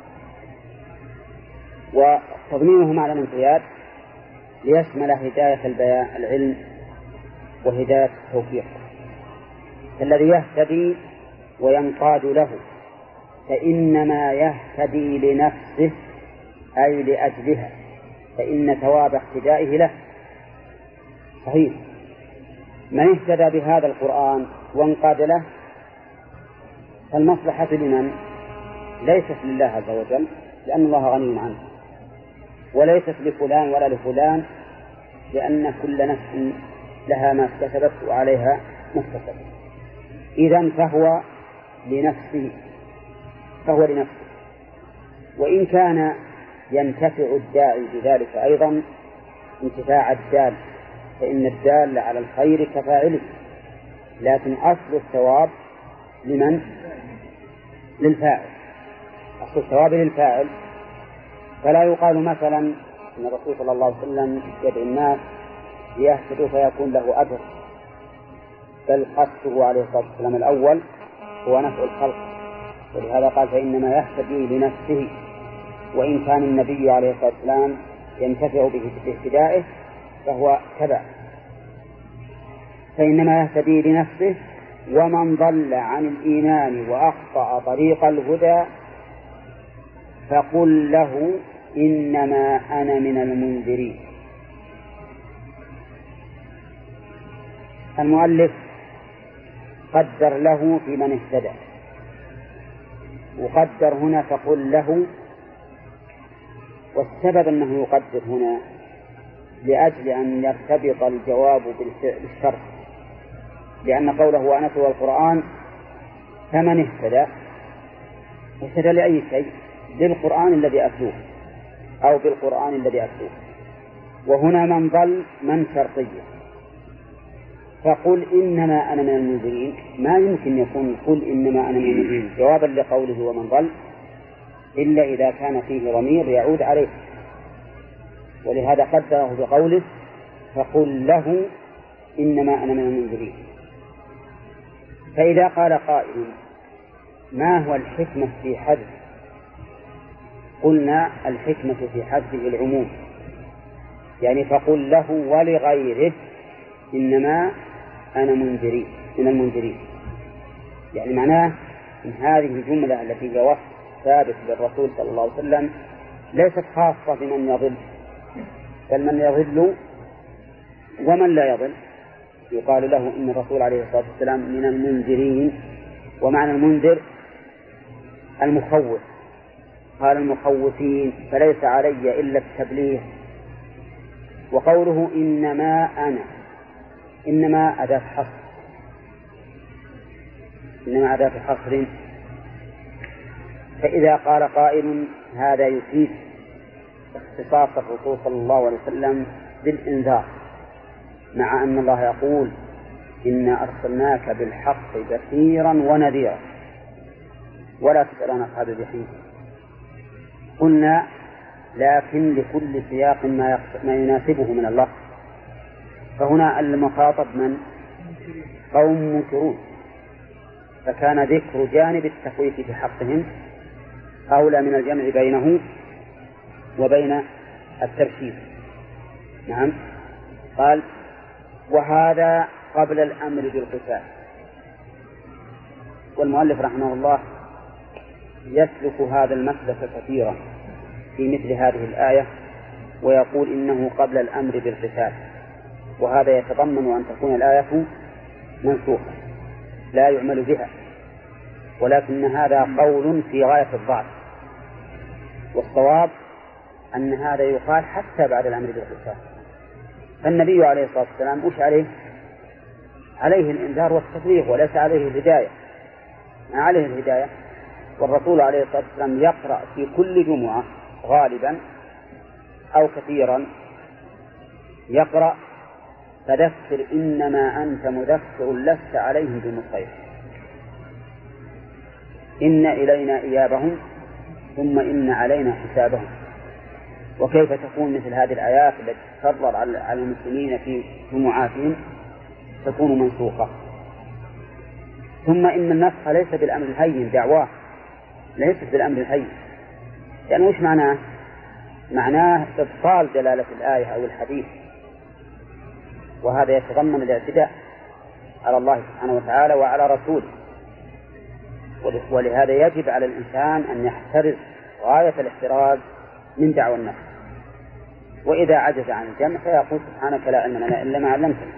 وتضمينه معنى الانقياد ليشمل هداية العلم وهداية التوفيق. فالذي يهتدي وينقاد له فإنما يهتدي لنفسه أي لأجلها، فإن ثواب اهتدائه له. صحيح، من اهتدى بهذا القرآن وانقاد له فالمصلحة لمن؟ ليست لله عز وجل، لأن الله غني عنه، وليست لفلان ولا لفلان، لأن كل نفس لها ما اكتسبت وعليها ما اكتسبت. إذن فهو لنفسه، وإن كان ينتفع الداعي بذلك أيضا انتفاع الدال، فإن الدال على الخير كفاعله، لكن أصل الثواب لمن؟ للفاعل، أصل الثواب للفاعل. فلا يقال مثلا إن الرسول صلى الله عليه وسلم يدعو الناس ليهتدوا فيكون له أجر، بل قصده عليه الصلاة والسلام الأول هو نفع الخلق، ولهذا قال فإنما يهتدي لنفسه. وإن كان النبي عليه الصلاة والسلام ينتفع باهتدائه فهو كذا، فإنما يهتدي لنفسه. ومن ضل عن الإيمان وأخطأ طريق الهدى فقل له إنما أنا من المنذرين. المؤلف قدر له في من اهتدى، وقدر هنا فقل له، والسبب أنه يقدر هنا لأجل أن يرتبط الجواب بالشرط، لأن قوله وأن أتلو القرآن فمن اهتدى لأي شيء؟ بالقرآن الذي أتلوه أو بالقرآن الذي أتلوه. وهنا من ضل من شرطية، فقل إنما أنا من المنذرين ما يمكن يكون قل إنما أنا من المنذرين جوابا لقوله ومن ضل إلا إذا كان فيه ضمير يعود عليه، ولهذا قدره بقوله فقل له إنما أنا من المنذرين. فإذا قال قائل ما هو الحكمة في حذف؟ قلنا الحكمة في حذفه العموم، يعني فقل له ولغيره إنما أنا منذرين من المنذرين، يعني معناه إن هذه الجملة التي هي وصف ثابت للرسول صلى الله عليه وسلم ليست خاصة بمن يضل، بل من يضل ومن لا يضل يقال له إن الرسول عليه الصلاة والسلام من المنذرين. ومعنى المنذر المخوف، قال المخوفين فليس علي إلا التبليغ. وقوله إنما أنا، إنما أداة حصر، إنما أداة حصر. فإذا قال قائل هذا يفيد اختصاص الرسول صلى الله عليه وسلم بالإنذار، مع أن الله يقول إنا أرسلناك بالحق بشيرا ونذيرا ولا تسأل عن أصحاب الجحيم. قلنا لكن لكل سياق ما يناسبه من اللفظ، فهنا المخاطب من؟ قوم منكرون، فكان ذكر جانب التخويف في حقهم أولى من الجمع بينه وبين الترشيد. نعم. قال وهذا قبل الأمر بالقتال. والمؤلف رحمه الله يسلك هذا المسلك كثيرا في مثل هذه الآية، ويقول إنه قبل الأمر بالقتال، وهذا يتضمن أن تكون الآية منسوخة لا يعمل بها، ولكن هذا قول في غاية الضعف، والصواب أن هذا يقال حتى بعد الأمر بالقتال. فالنبي عليه الصلاة والسلام وش عليه؟ عليه الإنذار والتبليغ وليس عليه الهداية، ما عليه الهداية. والرسول عليه الصلاة والسلام يقرأ في كل جمعة غالبا أو كثيرا يقرأ فذكر إنما أنت مذكر لست عليهم بمسيطر، إن إلينا إيابهم ثم إن علينا حسابهم. وكيف تكون مثل هذه الآيات التي تكرر على المسلمين في جمعاتهم تكون منسوخة؟ ثم إن النسخ ليس بالأمر الهين، دعواه ليست بالأمر الهين، يعني وش معناه؟ معناه إبطال دلالة الآية أو الحديث، وهذا يتضمن الاعتداء على الله سبحانه وتعالى وعلى رسوله. ولهذا يجب على الإنسان أن يحترز غاية الاحتراز من دعوى النفس، وإذا عجز عن الجمع فيقول سبحانك لا علم لنا إلا ما علمتنا.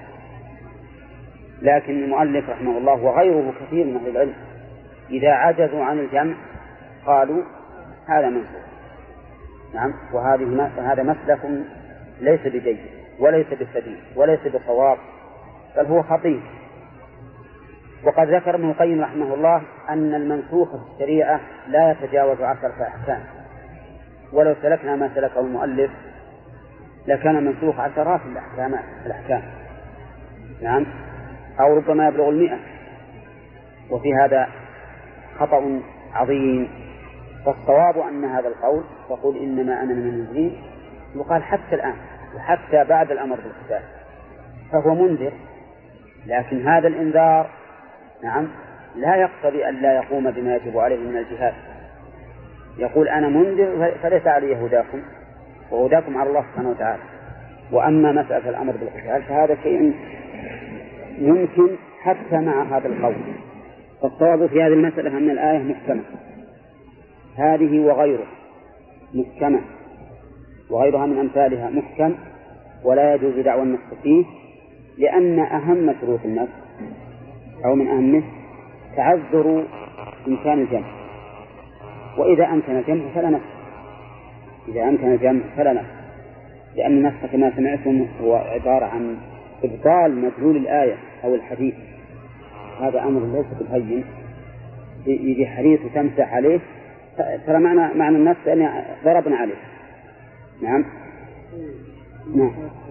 لكن المؤلف رحمه الله وغيره كثير من أهل العلم إذا عجزوا عن الجمع قالوا هذا منسوخ. نعم. وهذا مسلك ليس بجيد وليس بسديد وليس بصواب، بل هو خطير. وقد ذكر ابن القيم رحمه الله أن المنسوخ في الشريعة لا يتجاوز 10 أحكام، ولو سلكنا ما سلكه المؤلف لكان المنسوخ عشرات الأحكام. نعم. أو ربما يبلغ 100، وفي هذا خطأ عظيم. فالصواب أن هذا القول تقول إنما أنا من المنذرين يقال حتى الآن وحتى بعد الأمر بالقتال، فهو منذر، لكن هذا الإنذار نعم لا يقتضي أن لا يقوم بما يجب عليه من الجهاد. يقول أنا منذر فليس علي هداكم وهداكم على الله سبحانه وتعالى. وأما مسألة الأمر بالقتال فهذا شيء يمكن حتى مع هذا القول. فالصواب في هذه المسألة أن الآية محكمة، هذه وغيرها محكمة، وغيرها من أمثالها محكم، ولا يجوز دعوى النص فيه، لأن أهم شروط النص أو من أهمه تعذر إمكان الجمع، وإذا أمكن الجمع فلا نص، إذا أمكن الجمع فلا نص، لأن النص كما سمعتم هو عبارة عن إبطال مدلول الآية أو الحديث. هذا أمر ليس بالهين، يجي حديث وتمسح عليه، ترى معنى النص أن ضربنا عليه. نعم. نعم.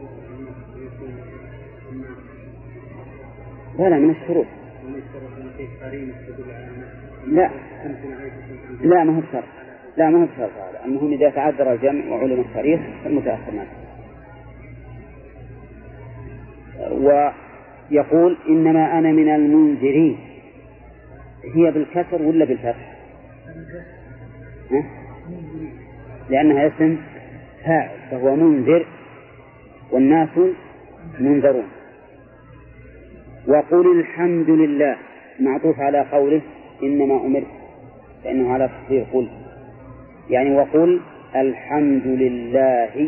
لا من الشروط. لا ما هو بشرط. لا ما هو بشرط. هذا المهم إذا تعذر الجمع وعلم التاريخ فالمتأخر منه. ويقول إنما أنا من المنذرين، هي بالكسر ولا بالفتح؟ لأنها اسم فاعل فهو منذر والناس منذرون. وقل الحمد لله معطوف على قوله إنما أمرت، فإنه على تصدير قل، يعني وقل الحمد لله.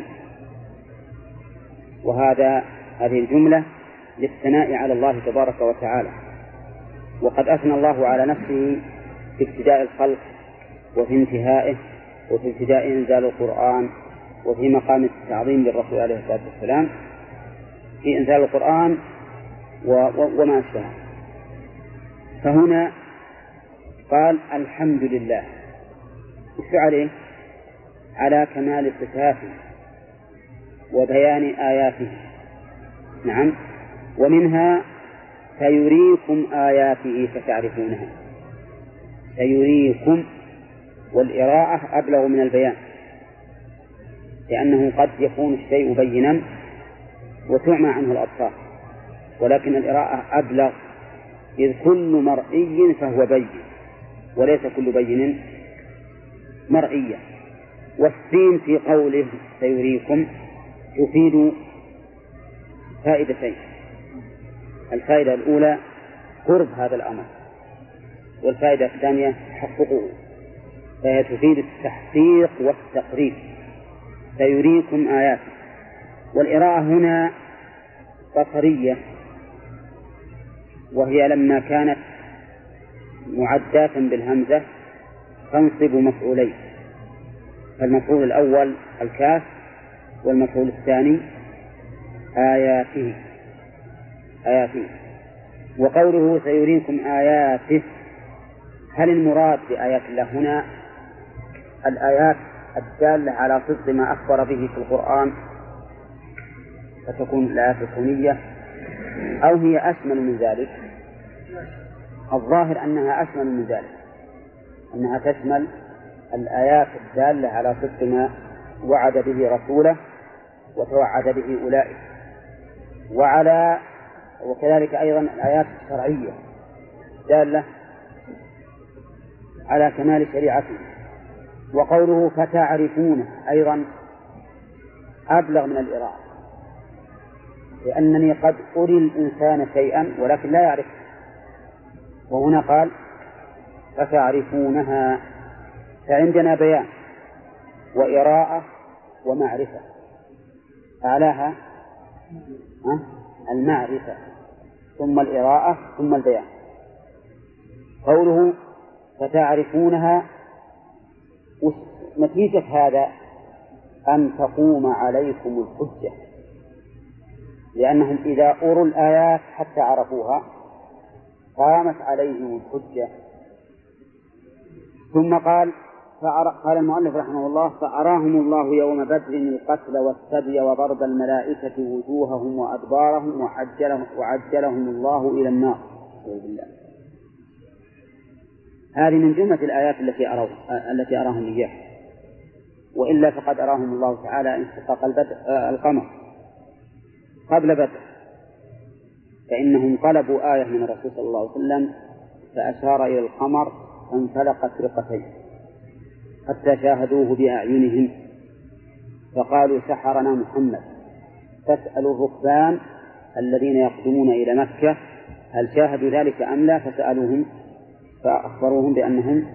هذه الجملة للثناء على الله تبارك وتعالى، وقد أثنى الله على نفسه في ابتداء الخلق وفي انتهائه وفي ابتداء إنزال القرآن وفي مقام التعظيم للرسول عليه الصلاة والسلام في إنزال القرآن وما أشبهه. فهنا قال الحمد لله، وش عليه؟ على كمال صفاته وبيان آياته. نعم، ومنها سيريكم آياته فتعرفونها. سيريكم، والإراءة أبلغ من البيان، لأنه قد يكون الشيء بينا وتعمى عنه الأبصار، ولكن الإراءة أبلغ، إذ كل مرئي فهو بين وليس كل بين مرئيا. والسين في قوله سيريكم تفيد فائدتين: الفائدة الأولى قرب هذا الأمر، والفائدة الثانية تحققه، فهي تفيد التحقيق والتقريب. سيريكم آياته، والإراءة هنا بصرية، وهي لما كانت معداة بالهمزة تنصب مفعولين، فالمفعول الأول الكاف والمفعول الثاني آياته. وقوله سيريكم آياته، هل المراد بآيات الله هنا الآيات الدالة على صدق ما أخبر به في القرآن فتكون الآيات الكونية، أو هي أشمل من ذلك؟ الظاهر أنها أشمل من ذلك، أنها تشمل الآيات الدالة على صدق ما وعد به رسوله وتوعد به أولئك، وكذلك أيضا الآيات الشرعية دالة على كمال شريعته. وقوله فتعرفونه أيضا أبلغ من الإراءة، لأنني قد أري الإنسان شيئا ولكن لا يعرف، وهنا قال فتعرفونها، فعندنا بيان وإراءة ومعرفة، أعلاها المعرفة ثم الإراءة ثم البيان. قوله فتعرفونها، نتيجة هذا أن تقوم عليكم الحجة، لأنهم إذا أروا الآيات حتى عرفوها قامت عليهم الحجة. ثم قال المؤلف رحمه الله فأراهم الله يوم بدر القتل والسبي وضرب الملائكة وجوههم وأدبارهم وعجلهم الله إلى النار. هذه من جملة الآيات التي أراهم إياها، وإلا فقد أراهم الله تعالى انشقاق القمر قبل بدر، فإنهم طلبوا آية من الرسول صلى الله عليه وسلم فأشار إلى القمر فانفلقت فرقتين حتى شاهدوه بأعينهم فقالوا سحرنا محمد. فاسألوا الركبان الذين يقدمون إلى مكة هل شاهدوا ذلك أم لا، فسألوهم فأخبروهم بأنهم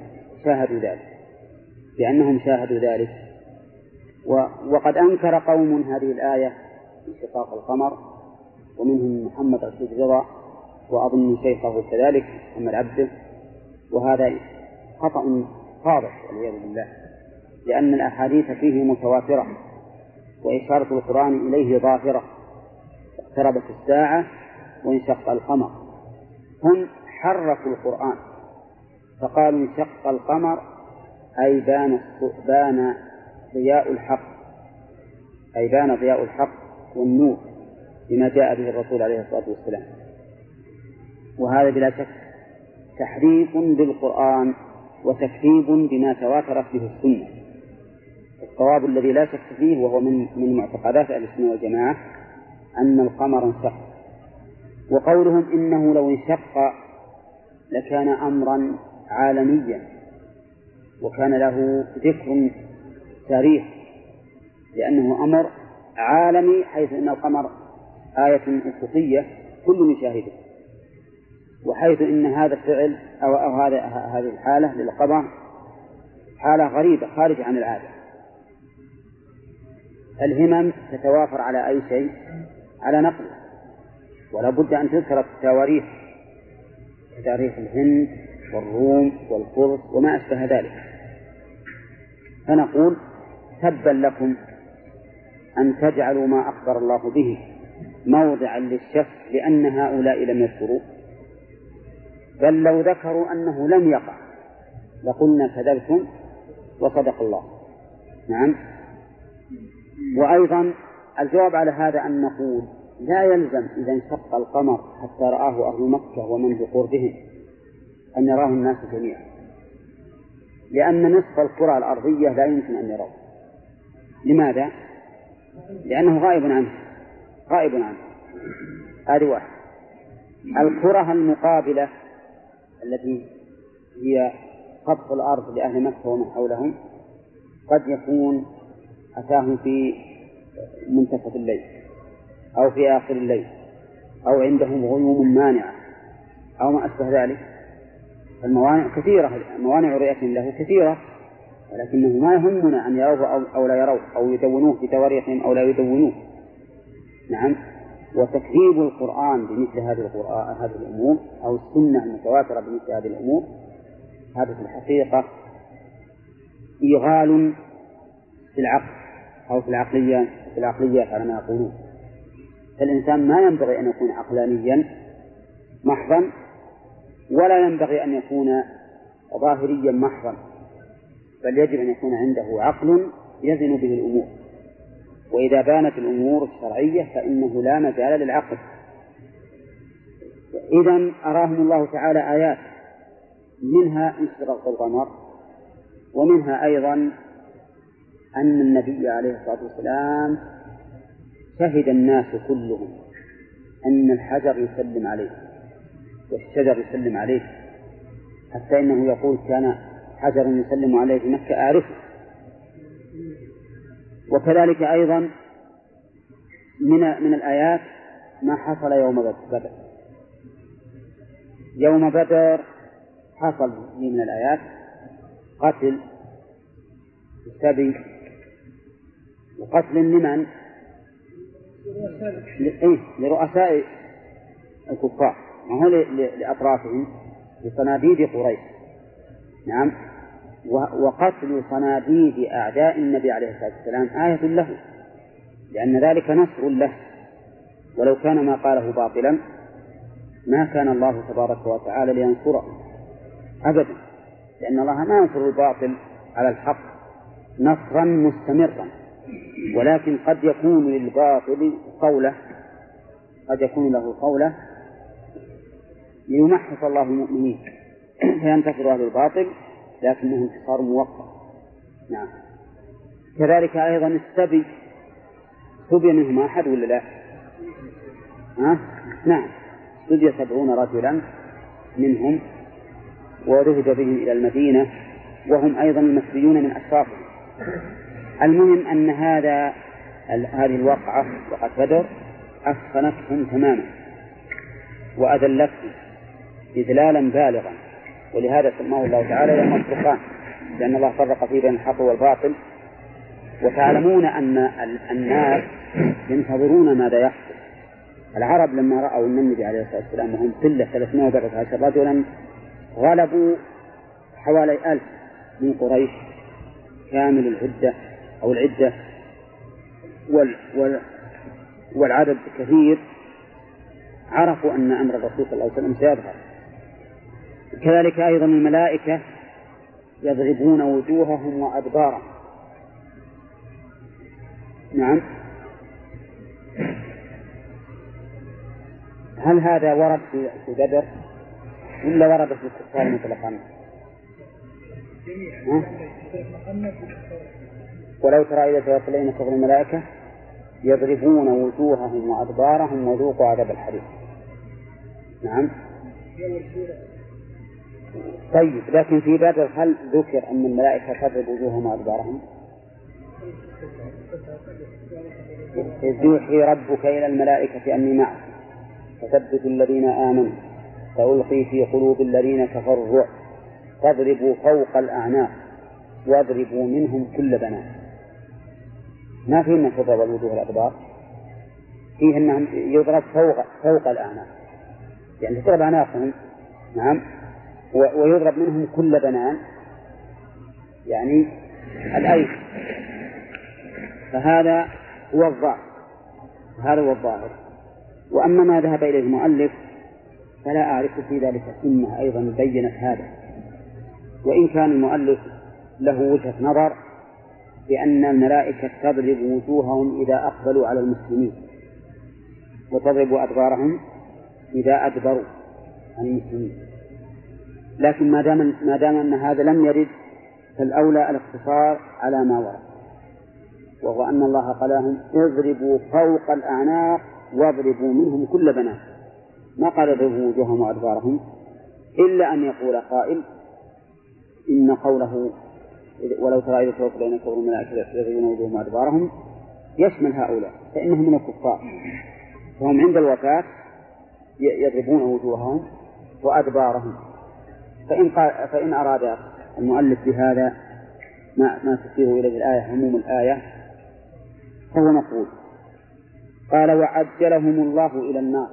شاهدوا ذلك. وقد أنكر قوم هذه الآية انشقاق القمر، ومنهم محمد رشيد رضا وأظن شيخه كذلك محمد عبده، وهذا خطأ واضح والعياذ بالله، لأن الأحاديث فيه متواترة وإشارة القرآن إليه ظاهرة. اقتربت الساعة وانشق القمر، هم حرفوا القرآن فقالوا انشق القمر أي بان ضياء الحق والنور بما جاء به الرسول عليه الصلاة والسلام. وهذا بلا شك تحريف بالقرآن وتكذيب بما تواترت به السنة. الصواب الذي لا شك فيه وهو من معتقدات أهل السنة والجماعة أن القمر انشق وقولهم إنه لو انشق لكان أمرا عالميا وكان له ذكر تاريخ، لأنه أمر عالمي، حيث أن القمر آية أفقية كل يشاهده، وحيث أن هذا الفعل أو هذه الحالة للقمر حالة غريبة خارجة عن العادة. الهمم تتوافر على أي شيء، على نقله، ولا بد أن تذكر التواريخ كتاريخ الهند والروم والفرس وما أشبه ذلك. فنقول تبا لكم أن تجعلوا ما أخبر الله به موضعا للشك لأن هؤلاء لم يذكروا، بل لو ذكروا أنه لم يقع لقلنا كذبتم وصدق الله. نعم. وأيضا الجواب على هذا أن نقول لا يلزم إذا انشق القمر حتى رآه أهل مكة ومن بقربهم أن يراه الناس جميعا، لأن نصف الكرة الأرضية لا يمكن أن يروه. لماذا؟ لأنه غائب عنه. هذه واحد. الكرة المقابلة التي هي سطح الأرض لأهل مكة ومن حولهم قد يكون أتاهم في منتصف الليل أو في آخر الليل أو عندهم غيوم مانعة أو ما أشبه ذلك. الموانع كثيرة، موانع رؤية له كثيرة، ولكنه ما يهمنا أن يروه أو لا يروه، أو يدونوه في تواريخهم أو لا يدونوه. نعم. وتكذيب القرآن بمثل هذه الأمور أو السنة المتواترة بمثل هذه الأمور هذا في الحقيقة إيغال في العقل أو في العقليات على ما يقولون. فالإنسان ما ينبغي أن يكون عقلانيا محضا، ولا ينبغي أن يكون ظاهريا محضا، بل يجب أن يكون عنده عقل يزن به الأمور. وإذا بانت الأمور الشرعية فإنه لا مجال للعقل. إذن أراهم الله تعالى آيات، منها انشقاق القمر، ومنها أيضا أن النبي عليه الصلاة والسلام شهد الناس كلهم أن الحجر يسلم عليه والشجر يسلم عليه، حتى إنه يقول كان حجر يسلم عليه في مكة أعرفه. وكذلك أيضا من الآيات ما حصل يوم بدر. يوم بدر حصل من الآيات قتل السبي، وقتل لمن؟ لرؤساء الكفار، ما هو لأطرافهم، لصناديد قريش. نعم. وقتل صناديد أعداء النبي عليه الصلاة والسلام آية له، لأن ذلك نصر له، ولو كان ما قاله باطلا ما كان الله تبارك وتعالى لينصره أبدا، لأن الله ما ينصر الباطل على الحق نصرا مستمرا، ولكن قد يكون للباطل قولة، قد يكون له قولة ليمحص الله المؤمنين فينتصر أهل الباطل، لكنه انتصار موقت. نعم. كذلك أيضا السبي، سبي منهم أحد ولا لا؟ نعم، سبي 70 رجلا منهم وذهب بهم إلى المدينة وهم أيضا المسبيون من أشرافهم. المهم أن هذه الوقعة وقد بدر أسخنتهم تماما وأذلتهم إذلالا بالغا، ولهذا سماه الله تعالى يوم الفرقان، لأن الله فرق فيه بين الحق والباطل. وتعلمون أن الناس ينتظرون ماذا يحصل. العرب لما رأوا النبي عليه الصلاة والسلام وهم قلة 313 رجلا غلبوا حوالي 1000 من قريش كامل العدة أو العدة والعدد كثير، عرفوا أن أمر الرسول صلى الله عليه وسلم سيظهر. كذلك أيضا الملائكة يضربون وجوههم وأدبارهم. نعم. هل هذا ورد في بدر ولا ورد في الكفار مطلقا؟ ولو ترى إذا توفينا كفر الملائكة يضربون وجوههم وأدبارهم وذوقوا عذاب الحريق. نعم. طيب، لكن في بدر هل ذكر أن الملائكة تضرب وجوههم وأدبارهم؟ إذ يوحي ربك إلى الملائكة أني معكم فثبتوا الذين آمنوا سألقي في قلوب الذين كفروا الرعب فاضربوا فوق الأعناق واضربوا منهم كل بنان. ما فيه أن تضرب الوجوه والأدبار، فيه أنهم يضرب فوق الأعناق، يعني تضرب أعناقهم. نعم. ويضرب منهم كل بنان، يعني الأيدي. فهذا هو الظاهر. وأما ما ذهب إليه المؤلف فلا أعرف في ذلك سنة أيضا بينت هذا، وإن كان المؤلف له وجهة نظر بأن الملائكة تضرب وجوههم إذا أقبلوا على المسلمين وتضرب أدبارهم إذا أدبروا عن المسلمين، لكن ما دام أن هذا لم يرد فالأولى الاقتصار على ما ورد، وهو أن الله قال لهم اضربوا فوق الأعناق واضربوا منهم كل بنان، ما قال اضربوا وجوههم وأدبارهم، إلا أن يقول قائل إن قوله ولو ترى إذ توفوا الذين كفروا الملائكة يضربون وجوههم وأدبارهم يشمل هؤلاء، فإنهم من الكفار، فهم عند الوفاة يضربون وجوههم وأدبارهم. فإن أراد المؤلف بهذا ما تشير إليه الآية عموم الآية فهو مقبول. قال وعجلهم الله إلى النار.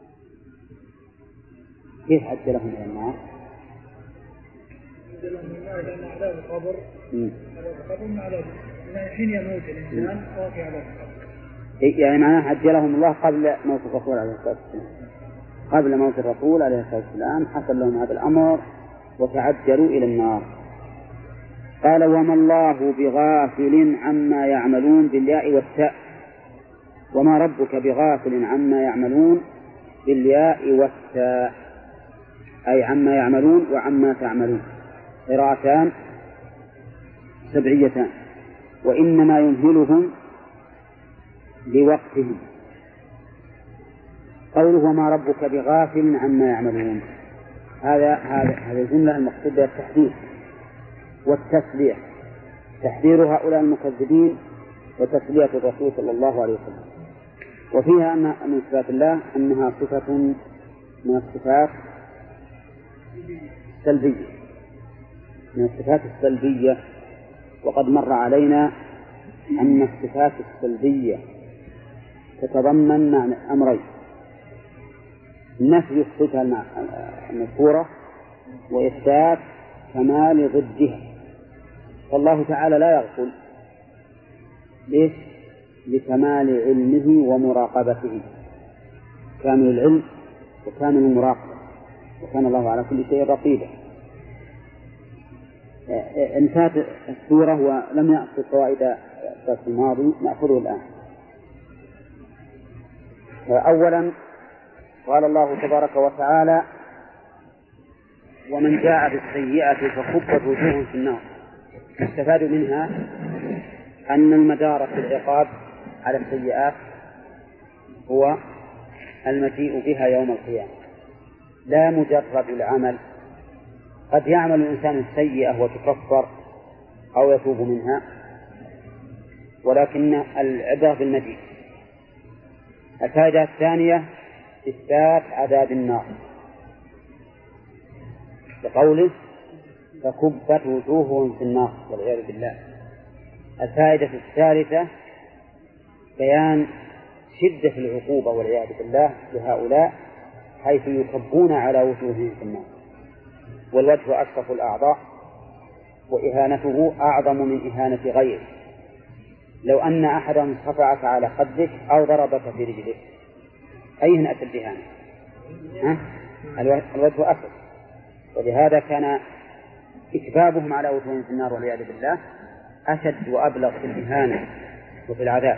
كيف عجلهم إلى النار؟ عجلهم إلى النار لأن عذاب القبر من عذاب حين يموت الإنسان واقع على القبر، يعني معناه عجلهم الله قبل موت الرسول عليه الصلاة والسلام، قبل موت الرسول عليه الصلاة والسلام حصل لهم هذا الأمر وتعجلوا إلى النار. قال وما الله بغافل عما يعملون بالياء والتاء، وما ربك بغافل عما يعملون بالياء والتاء، أي عما يعملون وعما تعملون، قراءتان سبعيتان، وإنما يمهلهم لوقتهم. قوله وما ربك بغافل عما يعملون، هذا الجملة المقصود بها التحذير والتسلية، تحذير هؤلاء المكذبين وتسلية الرسول صلى الله عليه وسلم. وفيها أن من صفات الله أنها صفة من الصفات السلبية، من الصفات السلبية، وقد مر علينا أن الصفات السلبية تتضمن معنى أمرين: نفي الصفة المذكورة وإثبات كمال ضدها. فالله تعالى لا يغفل، ليش؟ لكمال علمه ومراقبته، كامل العلم وكامل المراقبة، وكان الله على كل شيء رقيبا. انتهت السورة ولم يأخذ فوائد الدرس الماضي، نأخذه الآن. أولا قال الله تبارك وتعالى ومن جاء بالسيئة فكبت وجوههم في النار. يستفاد منها أن المدار في العقاب على السيئات هو المجيء بها يوم القيامة، لا مجرد العمل. قد يعمل الإنسان السيئة وتكفر أو يتوب منها، ولكن العبرة بالمجيء. الفائدة الثانية إثبات عذاب النار بقوله فكبت وجوههم في النار والعياذ بالله. الفائدة الثالثة بيان شدة العقوبة والعياذ بالله لهؤلاء، حيث يكبون على وجوههم في النار، والوجه أشرف الأعضاء وإهانته أعظم من إهانة غيره. لو أن أحدا صفعك على خدك أو ضربك في رجلك أيهن أشد إهانة؟ الوجه أشرف، ولهذا كان إكبابهم على وجوههم في النار والعياذ بالله أشد وأبلغ في الإهانة وفي العذاب.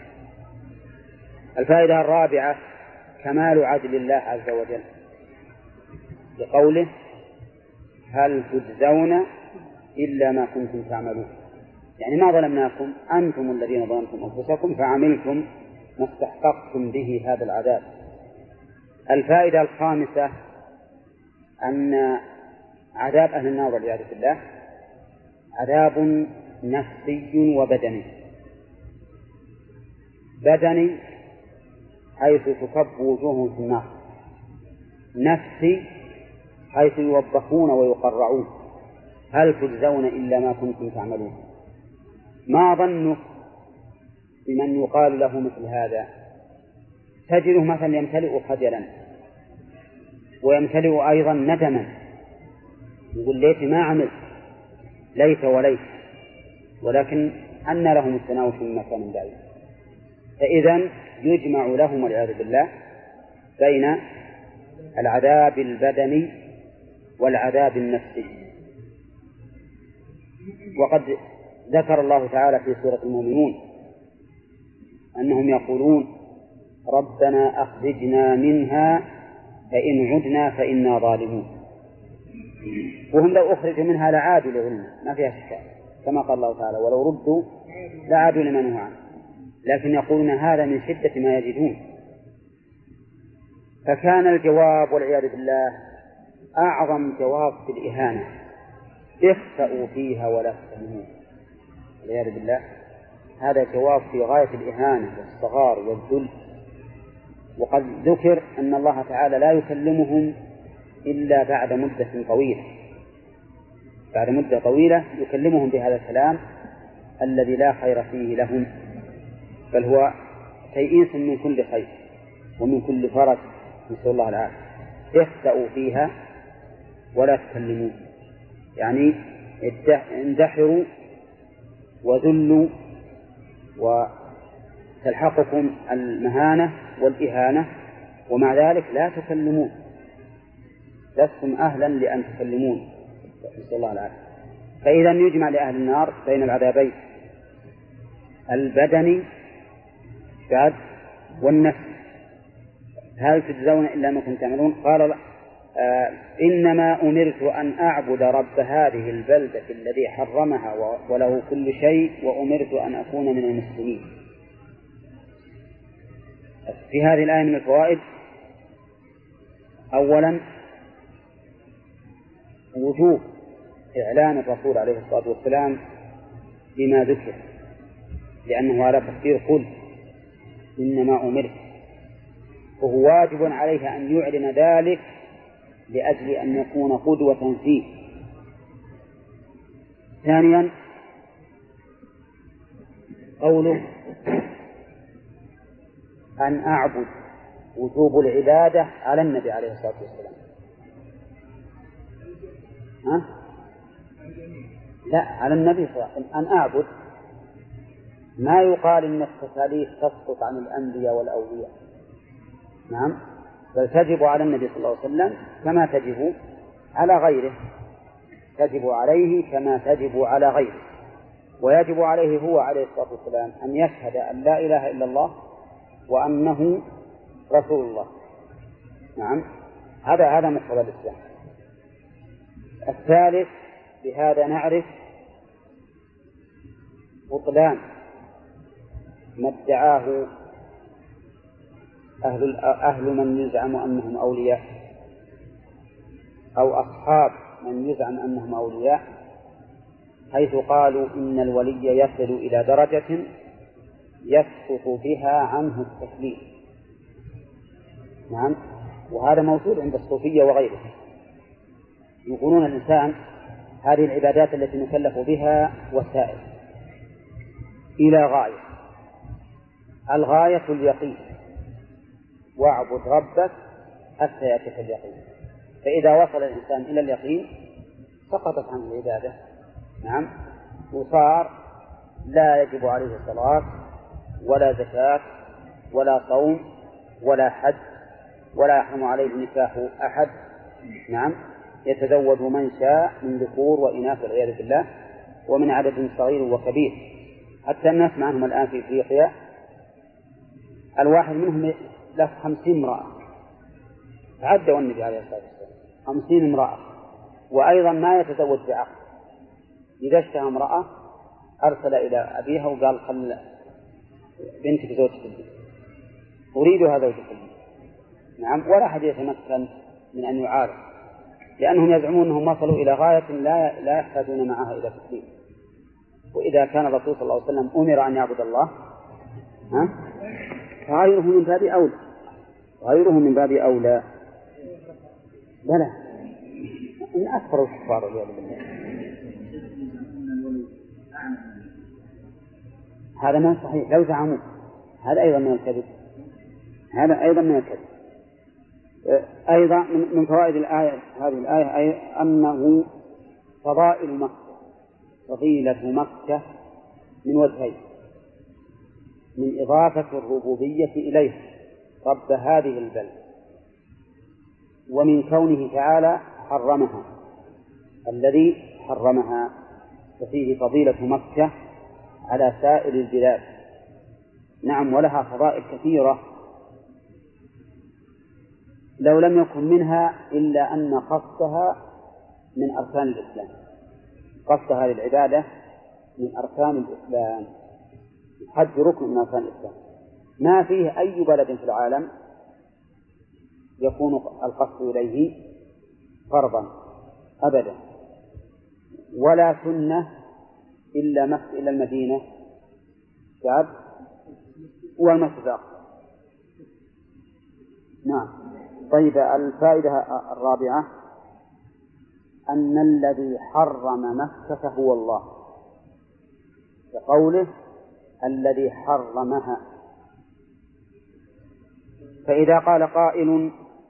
الفائدة الرابعة كمال عدل الله عز وجل بقوله هل تجزون إلا ما كنتم تعملون، يعني ما ظلمناكم، أنتم الذين ظلمتم أنفسكم فعملتم ما استحققتم به هذا العذاب. الفائدة الخامسة أن عذاب أهل النار والعياذ بالله عذاب نفسي وبدني. بدني حيث تكب وجوههم في النار، نفسي حيث يوبخون ويقرعون هل تجزون إلا ما كنتم تعملون. ما ظنك بمن يقال له مثل هذا؟ تجده مثلا يمتلئ خجلا ويمتلئ أيضا ندما، يقول ليت ما عمل، ليت وليت، ولكن أن لهم التناوش من مكان بعيد. فإذا يجمع لهم والعياذ بالله بين العذاب البدني والعذاب النفسي. وقد ذكر الله تعالى في سورة المؤمنون أنهم يقولون ربنا أخرجنا منها فإن عدنا فإنا ظالمون، وهم لو أخرجوا منها لعادوا لعلم ما فيها شك، كما قال الله تعالى ولو ردوا لعادوا لما نهوا عنه، لكن يقولون هذا من شدة ما يجدون. فكان الجواب والعياذ بالله أعظم جواب في الإهانة، اخسأوا فيها ولا تفهمون والعياذ بالله. هذا جواب في غاية الإهانة والصغار والذل. وقد ذكر أن الله تعالى لا يكلمهم إلا بعد مدة طويلة، بعد مدة طويلة يكلمهم بهذا الكلام الذي لا خير فيه لهم، بل هو تيئيس من كل خير ومن كل فرج، نسأل الله العافية. اخسأوا فيها ولا تكلمون، يعني اندحروا وذلوا وتلحقكم المهانة والإهانة، ومع ذلك لا تكلمون، لستم أهلا لأن تكلمون، نسأل الله العافية. فإذا يجمع لأهل النار بين العذابين البدني والنفس. هل تجزون إلا ما كنتم تعملون؟ قال إنما أمرت أن أعبد رب هذه البلدة الذي حرمها وله كل شيء وأمرت أن أكون من المسلمين. في هذه الآية من الفوائد: أولا وجوب إعلان الرسول عليه الصلاة والسلام بما ذكر، لأنه على تقدير قل إنما أمرت، وهو واجب عليه أن يعلن ذلك لأجل أن يكون قدوة فيه. ثانيا قوله أن أعبد، وجوب العبادة على النبي عليه الصلاة والسلام. لا، على النبي صلى الله عليه وسلم أن أعبد. ما يقال إن التكاليف تسقط عن الأنبياء والأولياء، نعم، بل تجب على النبي صلى الله عليه وسلم كما تجب على غيره، تجب عليه كما تجب على غيره. ويجب عليه هو عليه الصلاة والسلام أن يشهد أن لا إله إلا الله وأنه رسول الله، نعم، هذا مقتضى الإسلام. الثالث بهذا نعرف بطلان ما ادعاه أهل من يزعم أنهم أولياء، أو أصحاب من يزعم أنهم أولياء، حيث قالوا إن الولي يصل إلى درجة يسقط بها عنه التكليف. نعم، وهذا موجود عند الصوفية وغيرهم، يقولون الإنسان هذه العبادات التي نكلف بها وسائل إلى غاية، الغاية اليقين، واعبد ربك حتى يأتيك اليقين. فإذا وصل الإنسان إلى اليقين سقطت عنه العبادة، نعم، وصار لا يجب عليه صلاة ولا زكاة ولا صوم ولا حج ولا يحرم عليه نكاح أحد، نعم، يتزوج من شاء من ذكور وإناث والعياذ بالله، ومن عدد صغير وكبير. حتى الناس معهم الآن في إفريقيا الواحد منهم له 50 امرأة، عدوا النبي عليه الصلاة والسلام 50 امرأة، وأيضا ما يتزوج بعقد، إذا اشتهى امرأة أرسل إلى أبيها وقال خل بنتك زوجك البنت، أريدها زوجك البنت، نعم، نعم، ولا أحد يتمكن من أن يعارض، لأنهم يزعمون أنهم وصلوا إلى غاية لا يحتاجون معها إلى تسليم. وإذا كان الرسول صلى الله عليه وسلم أمر أن يعبد الله فغيره من باب أولى، غيره من باب أولى. بلى إن أكثر الكفار والعياذ بالله. هذا ما صحيح لو زعموا، هذا أيضا من الكذب، هذا أيضا من الكذب. أيضا من فوائد الآية هذه الآية أي أنه فضائل مكة، فضيلة مكة من وجهين: من إضافة الربوبية إليه رب هذه البلد، ومن كونه تعالى حرمها الذي حرمها، ففيه فضيلة مكة على سائر البلاد. نعم، ولها فضائل كثيرة لو لم يكن منها إلا أن قصدها من أركان الإسلام، قصد هذه العبادة من أركان الإسلام، الحج ركن من أركان الإسلام، ما فيه أي بلد في العالم يكون القصد إليه فرضا أبدا، ولا سنة إلا مكة إلى المدينة شعب والمسجد الأقصى. نعم. طيب، الفائدة الرابعة أن الذي حرم مكة هو الله، بقوله الذي حرمها. فإذا قال قائل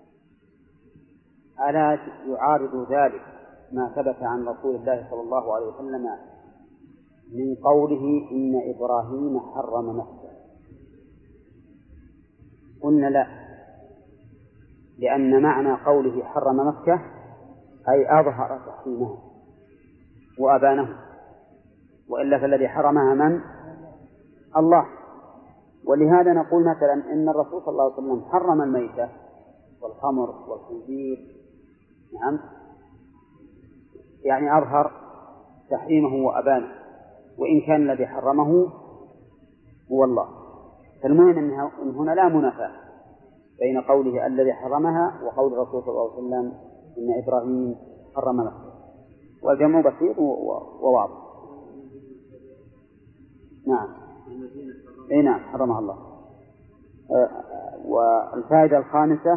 ألا يعارض ذلك ما ثبت عن رسول الله صلى الله عليه وسلم من قوله إن إبراهيم حرم مكة؟ قلنا لا، لأن معنى قوله حرم مكة أي أظهر تحريمها وأبانه، وإلا فالذي حرمها من؟ الله. ولهذا نقول مثلا إن الرسول صلى الله عليه وسلم حرم الميتة والخمر والخنزير، نعم، يعني أظهر تحريمه وأبانه، وإن كان الذي حرمه هو الله. فالمهم أن هنا لا منافاة بين قوله الذي حرمها وقول الرسول صلى الله عليه وسلم إن إبراهيم حرم مكة، والجمع بسيط وواضح. نعم، أي نعم، حرمها الله. والفائدة الخامسة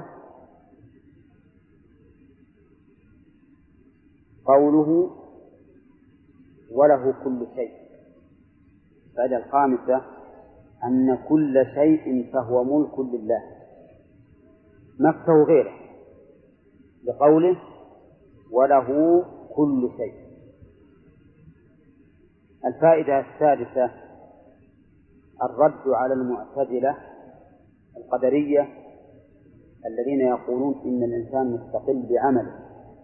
قوله وله كل شيء. الفائدة الخامسة أن كل شيء فهو ملك لله، مكة وغيره، بقوله وله كل شيء. الفائدة السادسة الرد على المعتزلة القدرية الذين يقولون إن الإنسان مستقل بعمله،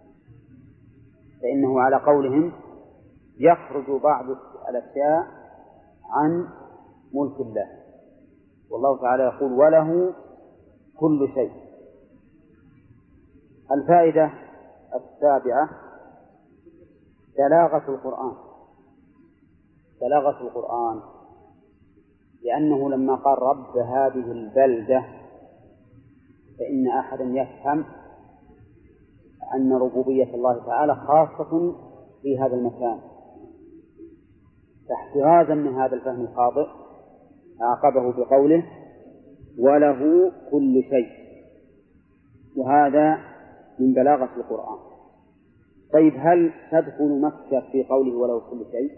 فإنه على قولهم يخرج بعض الأشياء عن ملك الله، والله تعالى يقول وله كل شيء. الفائدة السابعة بلاغة القرآن، بلاغة القرآن، لأنه لما قال رب هذه البلدة فإن أحدا يفهم أن ربوبية الله تعالى خاصة في هذا المكان، فاحترازا من هذا الفهم الخاطئ عاقبه بقوله وله كل شيء، وهذا من بلاغة القرآن. طيب، هل تدخل مكة في قوله وله كل شيء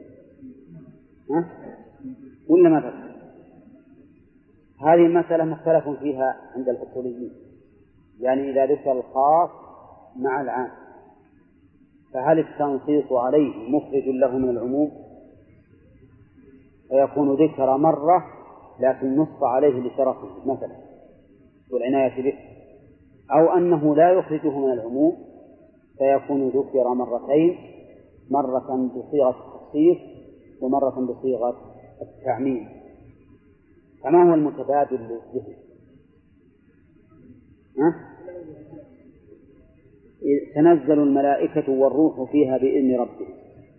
ولا ما تدخل؟ هذه المسألة مختلف فيها عند الأصوليين، يعني إذا ذكر الخاص مع العام فهل التنصيص عليه مخرج له من العموم فيكون ذكر مرة لكن نص عليه لشرفه مثلا والعناية به، أو أنه لا يخرجه من العموم فيكون ذكر مرتين، مرة بصيغة التخصيص ومرة بصيغة التعميم، فما هو المتبادل للذهن؟ تنزل الملائكة والروح فيها بإذن ربهم،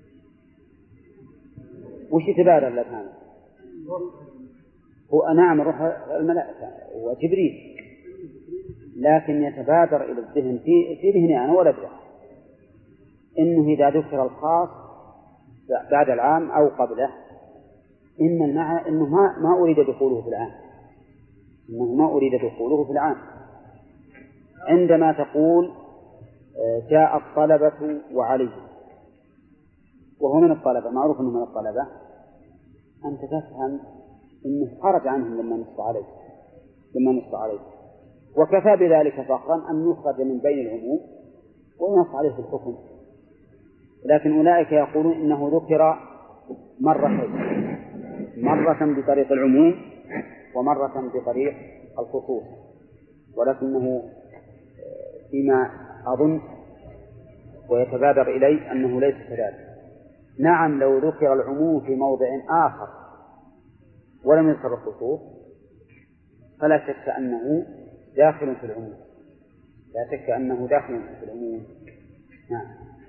وش يتبادل لك؟ هو نعم روح الملائكة وجبريل، لكن يتبادر إلى الذهن في ذهني أنا ولا أدري إنه إذا ذكر الخاص بعد العام أو قبله إنه ما أريد دخوله في العام، إنه ما أريد دخوله في العام. عندما تقول جاء الطلبة وعليهم، وهو من الطلبة، معروف أنه من الطلبة، أنت تفهم أنه خرج عنهم لما نص عليه، وكفى بذلك فخرا أن يخرج من بين العموم وينص عليه في الحكم. لكن أولئك يقولون إنه ذكر مرتين، مرة بطريق العموم ومرة بطريق الخصوص، ولكنه فيما أظن ويتبادر إلي أنه ليس كذلك. نعم، لو ذكر العموم في موضع آخر ولم يذكر الخصوص فلا شك أنه داخل في العموم، لا شك أنه داخل في العموم. نعم.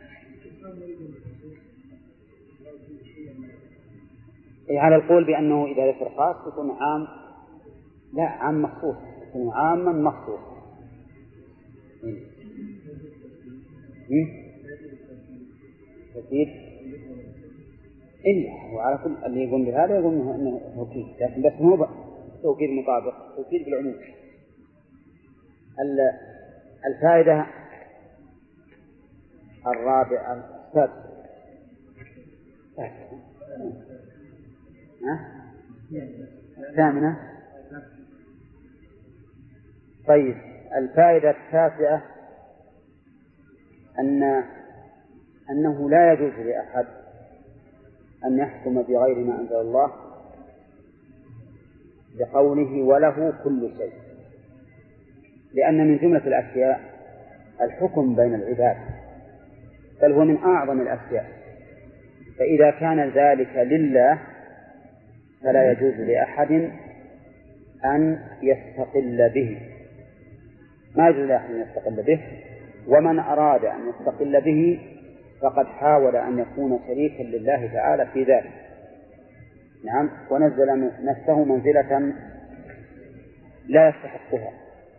على القول بأنه إذا ذكر خاص يكون عام، لا عام مخصوص، يكون عاما مخصوص. تفسير إلا وعلى كل اللي يقول بهذا يقول إنه توكيد، لكن بس مو توكيد مطابق، توكيد بالعموم. الفائدة الرابعة الثامنة. طيب، الفائدة التاسعة أنه لا يجوز لأحد أن يحكم بغير ما أنزل الله بقوله وله كل شيء، لأن من جملة الأشياء الحكم بين العباد، بل هو من أعظم الأشياء. فإذا كان ذلك لله فلا يجوز لأحد أن يستقل به، ما يجوز لأحد أن يستقل به، ومن أراد أن يستقل به فقد حاول أن يكون شريكا لله تعالى في ذلك. نعم، ونزل نفسه منزلة لا يستحقها.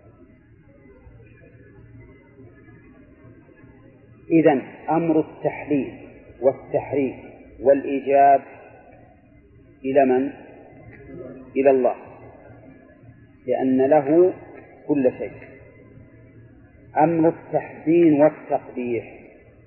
إذن أمر التحليل والتحريم والإيجاب إلى من؟ إلى الله، لأن له كل شيء. أمر التحسين والتقبيح،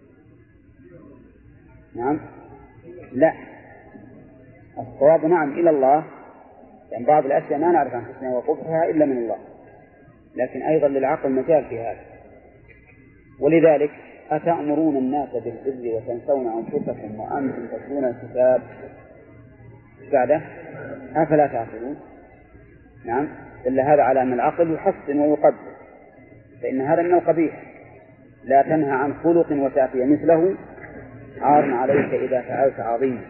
نعم، لا، الصواب نعم إلى الله، يعني بعض الأشياء ما نعرف عن حسنها وقبحها إلا من الله، لكن أيضا للعقل مجال في هذا. ولذلك أتأمرون الناس بالبر وتنسون أنفسكم وأنتم تتلون الكتاب بعده أفلا تعقلون؟ نعم، إلا هذا على أن العقل يحسن ويقدر، فإن هذا من القبيح. لا تنهى عن خلق وتأتي مثله عار عليك إذا فعلت عظيم.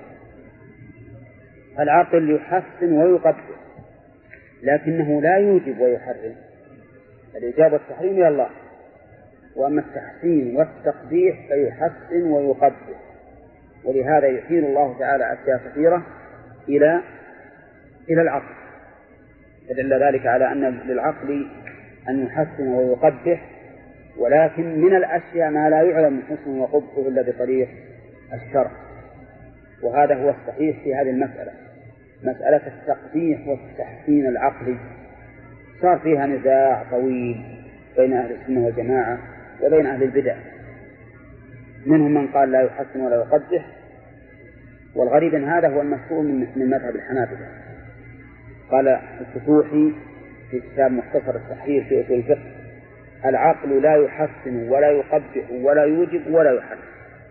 العقل يحسن ويقدر، لكنه لا يوجب ويحرم. الإجابة والتحريم إلى الله، وأما التحسين والتقبيح فيحسن ويقدر. ولهذا يحيل الله تعالى أشياء كثيرة إلى العقل، فدل ذلك على أن للعقل أن يحسن ويقبح، ولكن من الأشياء ما لا يعلم حسن وقبحه إلا بطريق الشرع. وهذا هو الصحيح في هذه المسألة، مسألة التقبيح والتحسين العقلي صار فيها نزاع طويل بين أهل السنة والجماعة وبين أهل البدع. منهم من قال لا يحسن ولا يقبح، والغريب أن هذا هو المشهور من مذهب الحنابلة. قال الفتوحي في كتاب مختصر التحرير في أصول الفقه: العقل لا يحسن ولا يقبح ولا يوجب ولا يحرم.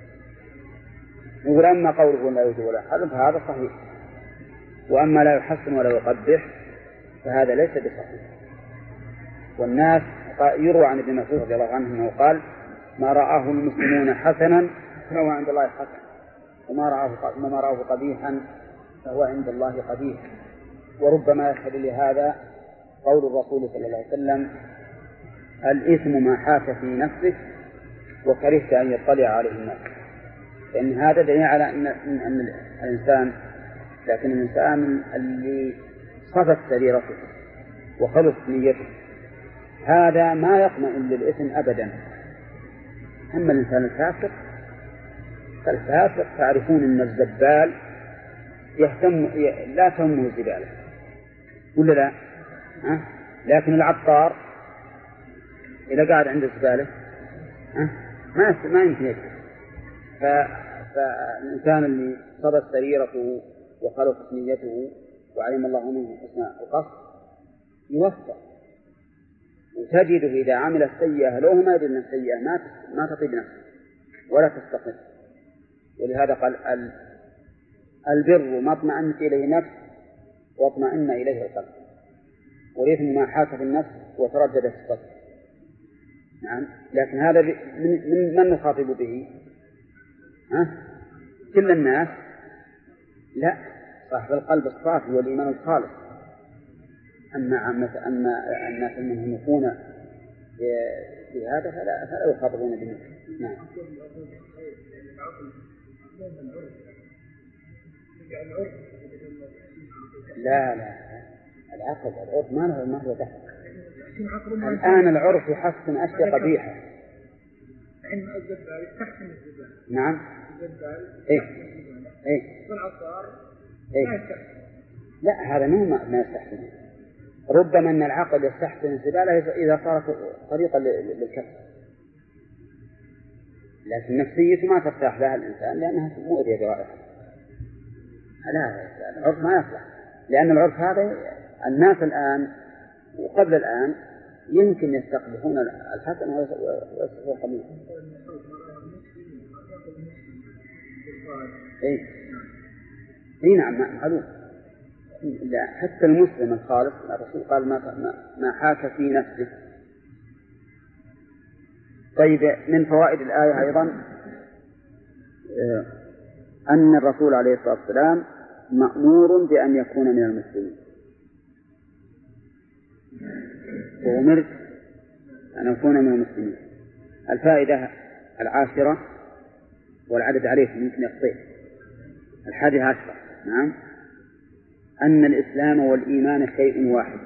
ولما قوله لا يوجب ولا يحرم فهذا صحيح، وأما لا يحسن ولا يقبح فهذا ليس بصحيح. والناس يروى عن ابن مسعود رضي الله عنه أنه قال: ما رآه المسلمون حسنا فهو عند الله حسن، وما رآه قبيحا فهو عند الله قبيح. وربما يشهد لهذا قول الرسول صلى الله عليه وسلم: الإثم ما حاك في نفسك وكرهت أن يطلع عليه الناس. لأن هذا دليل على أن الإنسان، لكن الإنسان اللي صفت سريرته وخلص نيته هذا ما يطمئن للإثم أبدا. أما الإنسان الفاسق فالفاسق تعرفون أن الزبال لا تهمه الزبالة ولا لا؟ لكن العطار إذا قاعد عند الزبالة ما يمكن يجب. فالإنسان اللي صبت سريرته وخلقت نيته وعلم الله منه حسن القصد يوفق، وتجده إذا عمل السيئة لو ما يدري أن السيئة ما تطيب نفسه ولا تستقل. ولهذا قال البر ما اطمأنت إليه نفس واطمأن إليه القلب، والإثم ما حاك في النفس وتردد في الصدر. نعم، لكن هذا من نخاطب به؟ كل الناس؟ لا، صاحب القلب الصافي والإيمان الخالص. أما الناس المنهمكون في هذا فلا يخاطبون به. نعم. لا العرف ما هو دخل. الآن العرف يحسن أشياء قبيحة. نعم. لا، هذا ما يستحسن. ربما أن العقل يستحسن الزبالة إذا صارت طريقة للكسب، لكن نفسيته ما ترتاح لها الإنسان لأنها مؤذية برائحة. لا، العرف ما يصلح، لأن العرف هذا الناس الآن وقبل الآن يمكن يستقبحون الحسن ويصفون القبيح. اي نعم، معلوم. لا، حتى المسلم الخالص الرسول قال ما حاك في نفسه. طيب، من فوائد الآية أيضا أن الرسول عليه الصلاة والسلام مأمور بأن يكون من المسلمين، وأمرت أن أكون من المسلمين. الفائدة العاشرة، والعدد عليه يمكن يخطئ، 11. نعم، أن الإسلام والإيمان شيء واحد،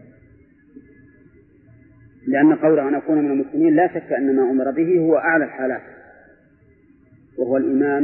لأن قوله أن أكون من المسلمين لا شك أن ما أمر به هو أعلى الحالات وهو الإيمان.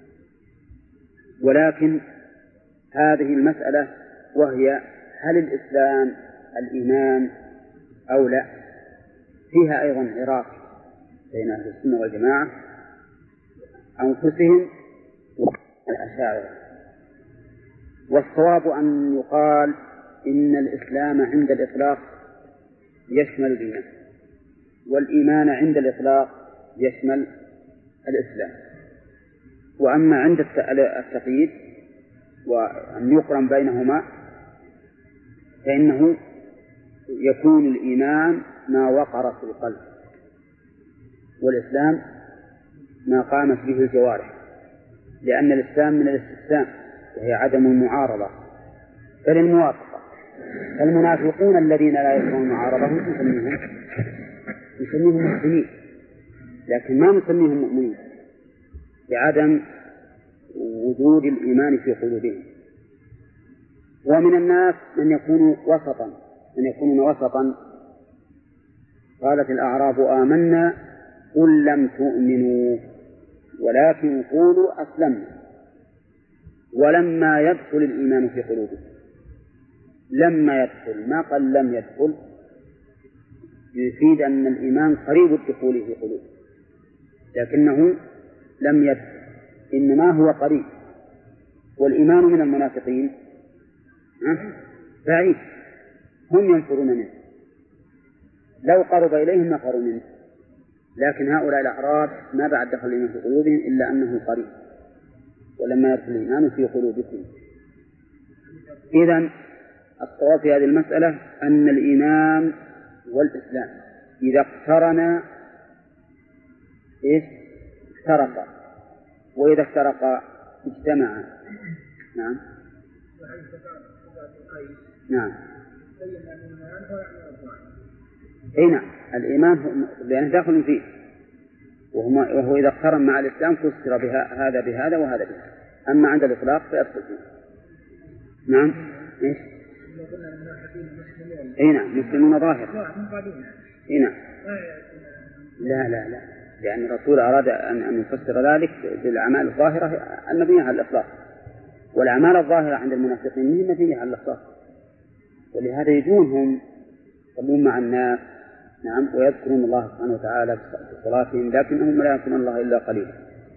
ولكن هذه المسألة وهي هل الإسلام الإيمان أو لا، فيها أيضا عراق بين أهل السنة والجماعة أنفسهم والأشاعرة. والصواب أن يقال إن الإسلام عند الإطلاق يشمل الإيمان، والإيمان عند الإطلاق يشمل الإسلام. وأما عند التقييد وأن يقرن بينهما فإنه يكون الإيمان ما وقر في القلب، والإسلام ما قامت به الجوارح، لأن الإسلام من الاستسلام وهي عدم المعارضة بل الموافقة. المنافقون الذين لا يقرون المعارضة نسميهم مسلمين، لكن ما نسميهم مؤمنين لعدم وجود الإيمان في قلوبهم. ومن الناس من يكونون وسطا. قالت الأعراب آمنا قل لم تؤمنوا ولكن قولوا أسلمنا ولما يدخل الإيمان في قلوبهم. لما يدخل، ما قال لم يدخل، يفيد أن الإيمان قريب الدخول في قلوب، لكنه لم يدخل، إنما هو قريب. والإيمان من المنافقين بعيد، هم ينفرون منه، لو قرب إليهم نفروا منه، لكن هؤلاء الأعراب ما بعد دخل الإيمان في قلوبهم إلا أنه قريب. ولما يدخل الإيمان في قلوبكم. إذن الصواب في هذه المسألة أن الإيمان والإسلام إذا اقترنا افترقا، وإذا افترقا اجتمعا. نعم. نعم. أي نعم، الإيمان لأنه داخل فيه، وهو إذا اقترن مع الإسلام فسر هذا بهذا وهذا بهذا. أما عند الإطلاق فيدخل فيه. نعم. إيش؟ لو قلنا الموحدين مسلمون. اي نعم مسلمون ظاهر. اي نعم. لا لأن الرسول أراد أن يفسر ذلك بالأعمال الظاهرة المبنية على الإخلاص، والأعمال الظاهرة عند المنافقين هي مبنية على الإخلاص، ولهذا يجونهم يصلون مع الناس نعم ويذكرون الله سبحانه وتعالى بصلاتهم، لكنهم لا يذكرون الله إلا قليلا.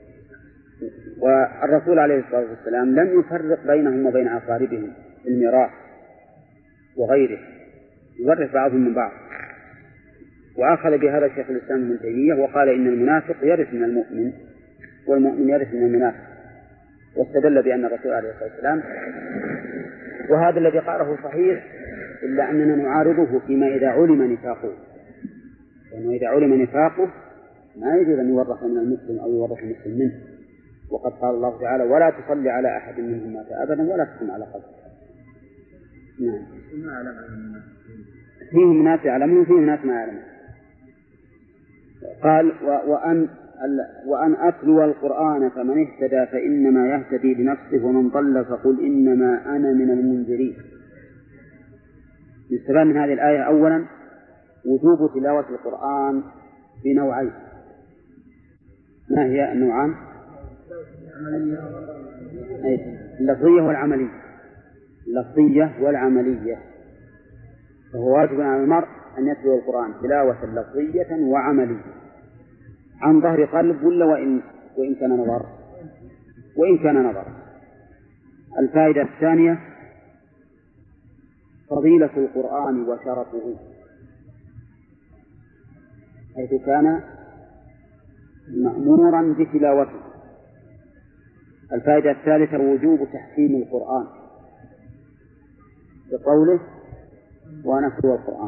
والرسول عليه الصلاة والسلام لم يفرق بينهم وبين أقاربهم الميراث وغيره، يورث بعضهم من بعض. وأخذ بهذا شيخ الإسلام ابن تيمية وقال إن المنافق يرث من المؤمن والمؤمن يرث من المنافق، واستدل بأن الرسول عليه الصلاة والسلام، وهذا الذي قاله صحيح، إلا أننا نعارضه فيما إذا علم نفاقه، لأنه إذا علم نفاقه ما يجوز أن يورث من المسلم أو يورث المسلم منه، وقد قال الله تعالى ولا تصلي على أحد منهم مات أبدا ولا تقم على قبره. نعم. فيهم ناس يعلمون وفيهم ناس ما يعلمون. قال وأن أتلو القرآن فمن اهتدى فإنما يهتدي لنفسه ومن ضل فقل إنما أنا من المنذرين. يستفاد من هذه الآية أولا وجوب تلاوة القرآن بنوعين. ما هي النوعان؟ اللفظية والعملية. اللفظية والعملية، فهو واجب على المرء أن يتلو القرآن تلاوة لفظية وعملية عن ظهر قلب ولا وإن كان نظر. الفائدة الثانية فضيلة القرآن وشرفه حيث كان مأمورا بتلاوته. الفائدة الثالثة وجوب تحكيم القرآن بقوله ونتلو القرآن.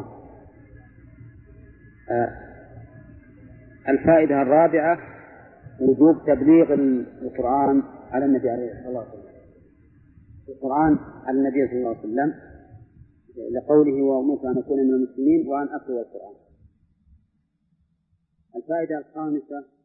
الفائدة الرابعة وجوب تبليغ القرآن على النبي عليه الصلاة والسلام، القرآن على النبي صلى الله عليه وسلم لقوله وأمرت أن أكون من المسلمين وأن أتلو القرآن. الفائدة الخامسة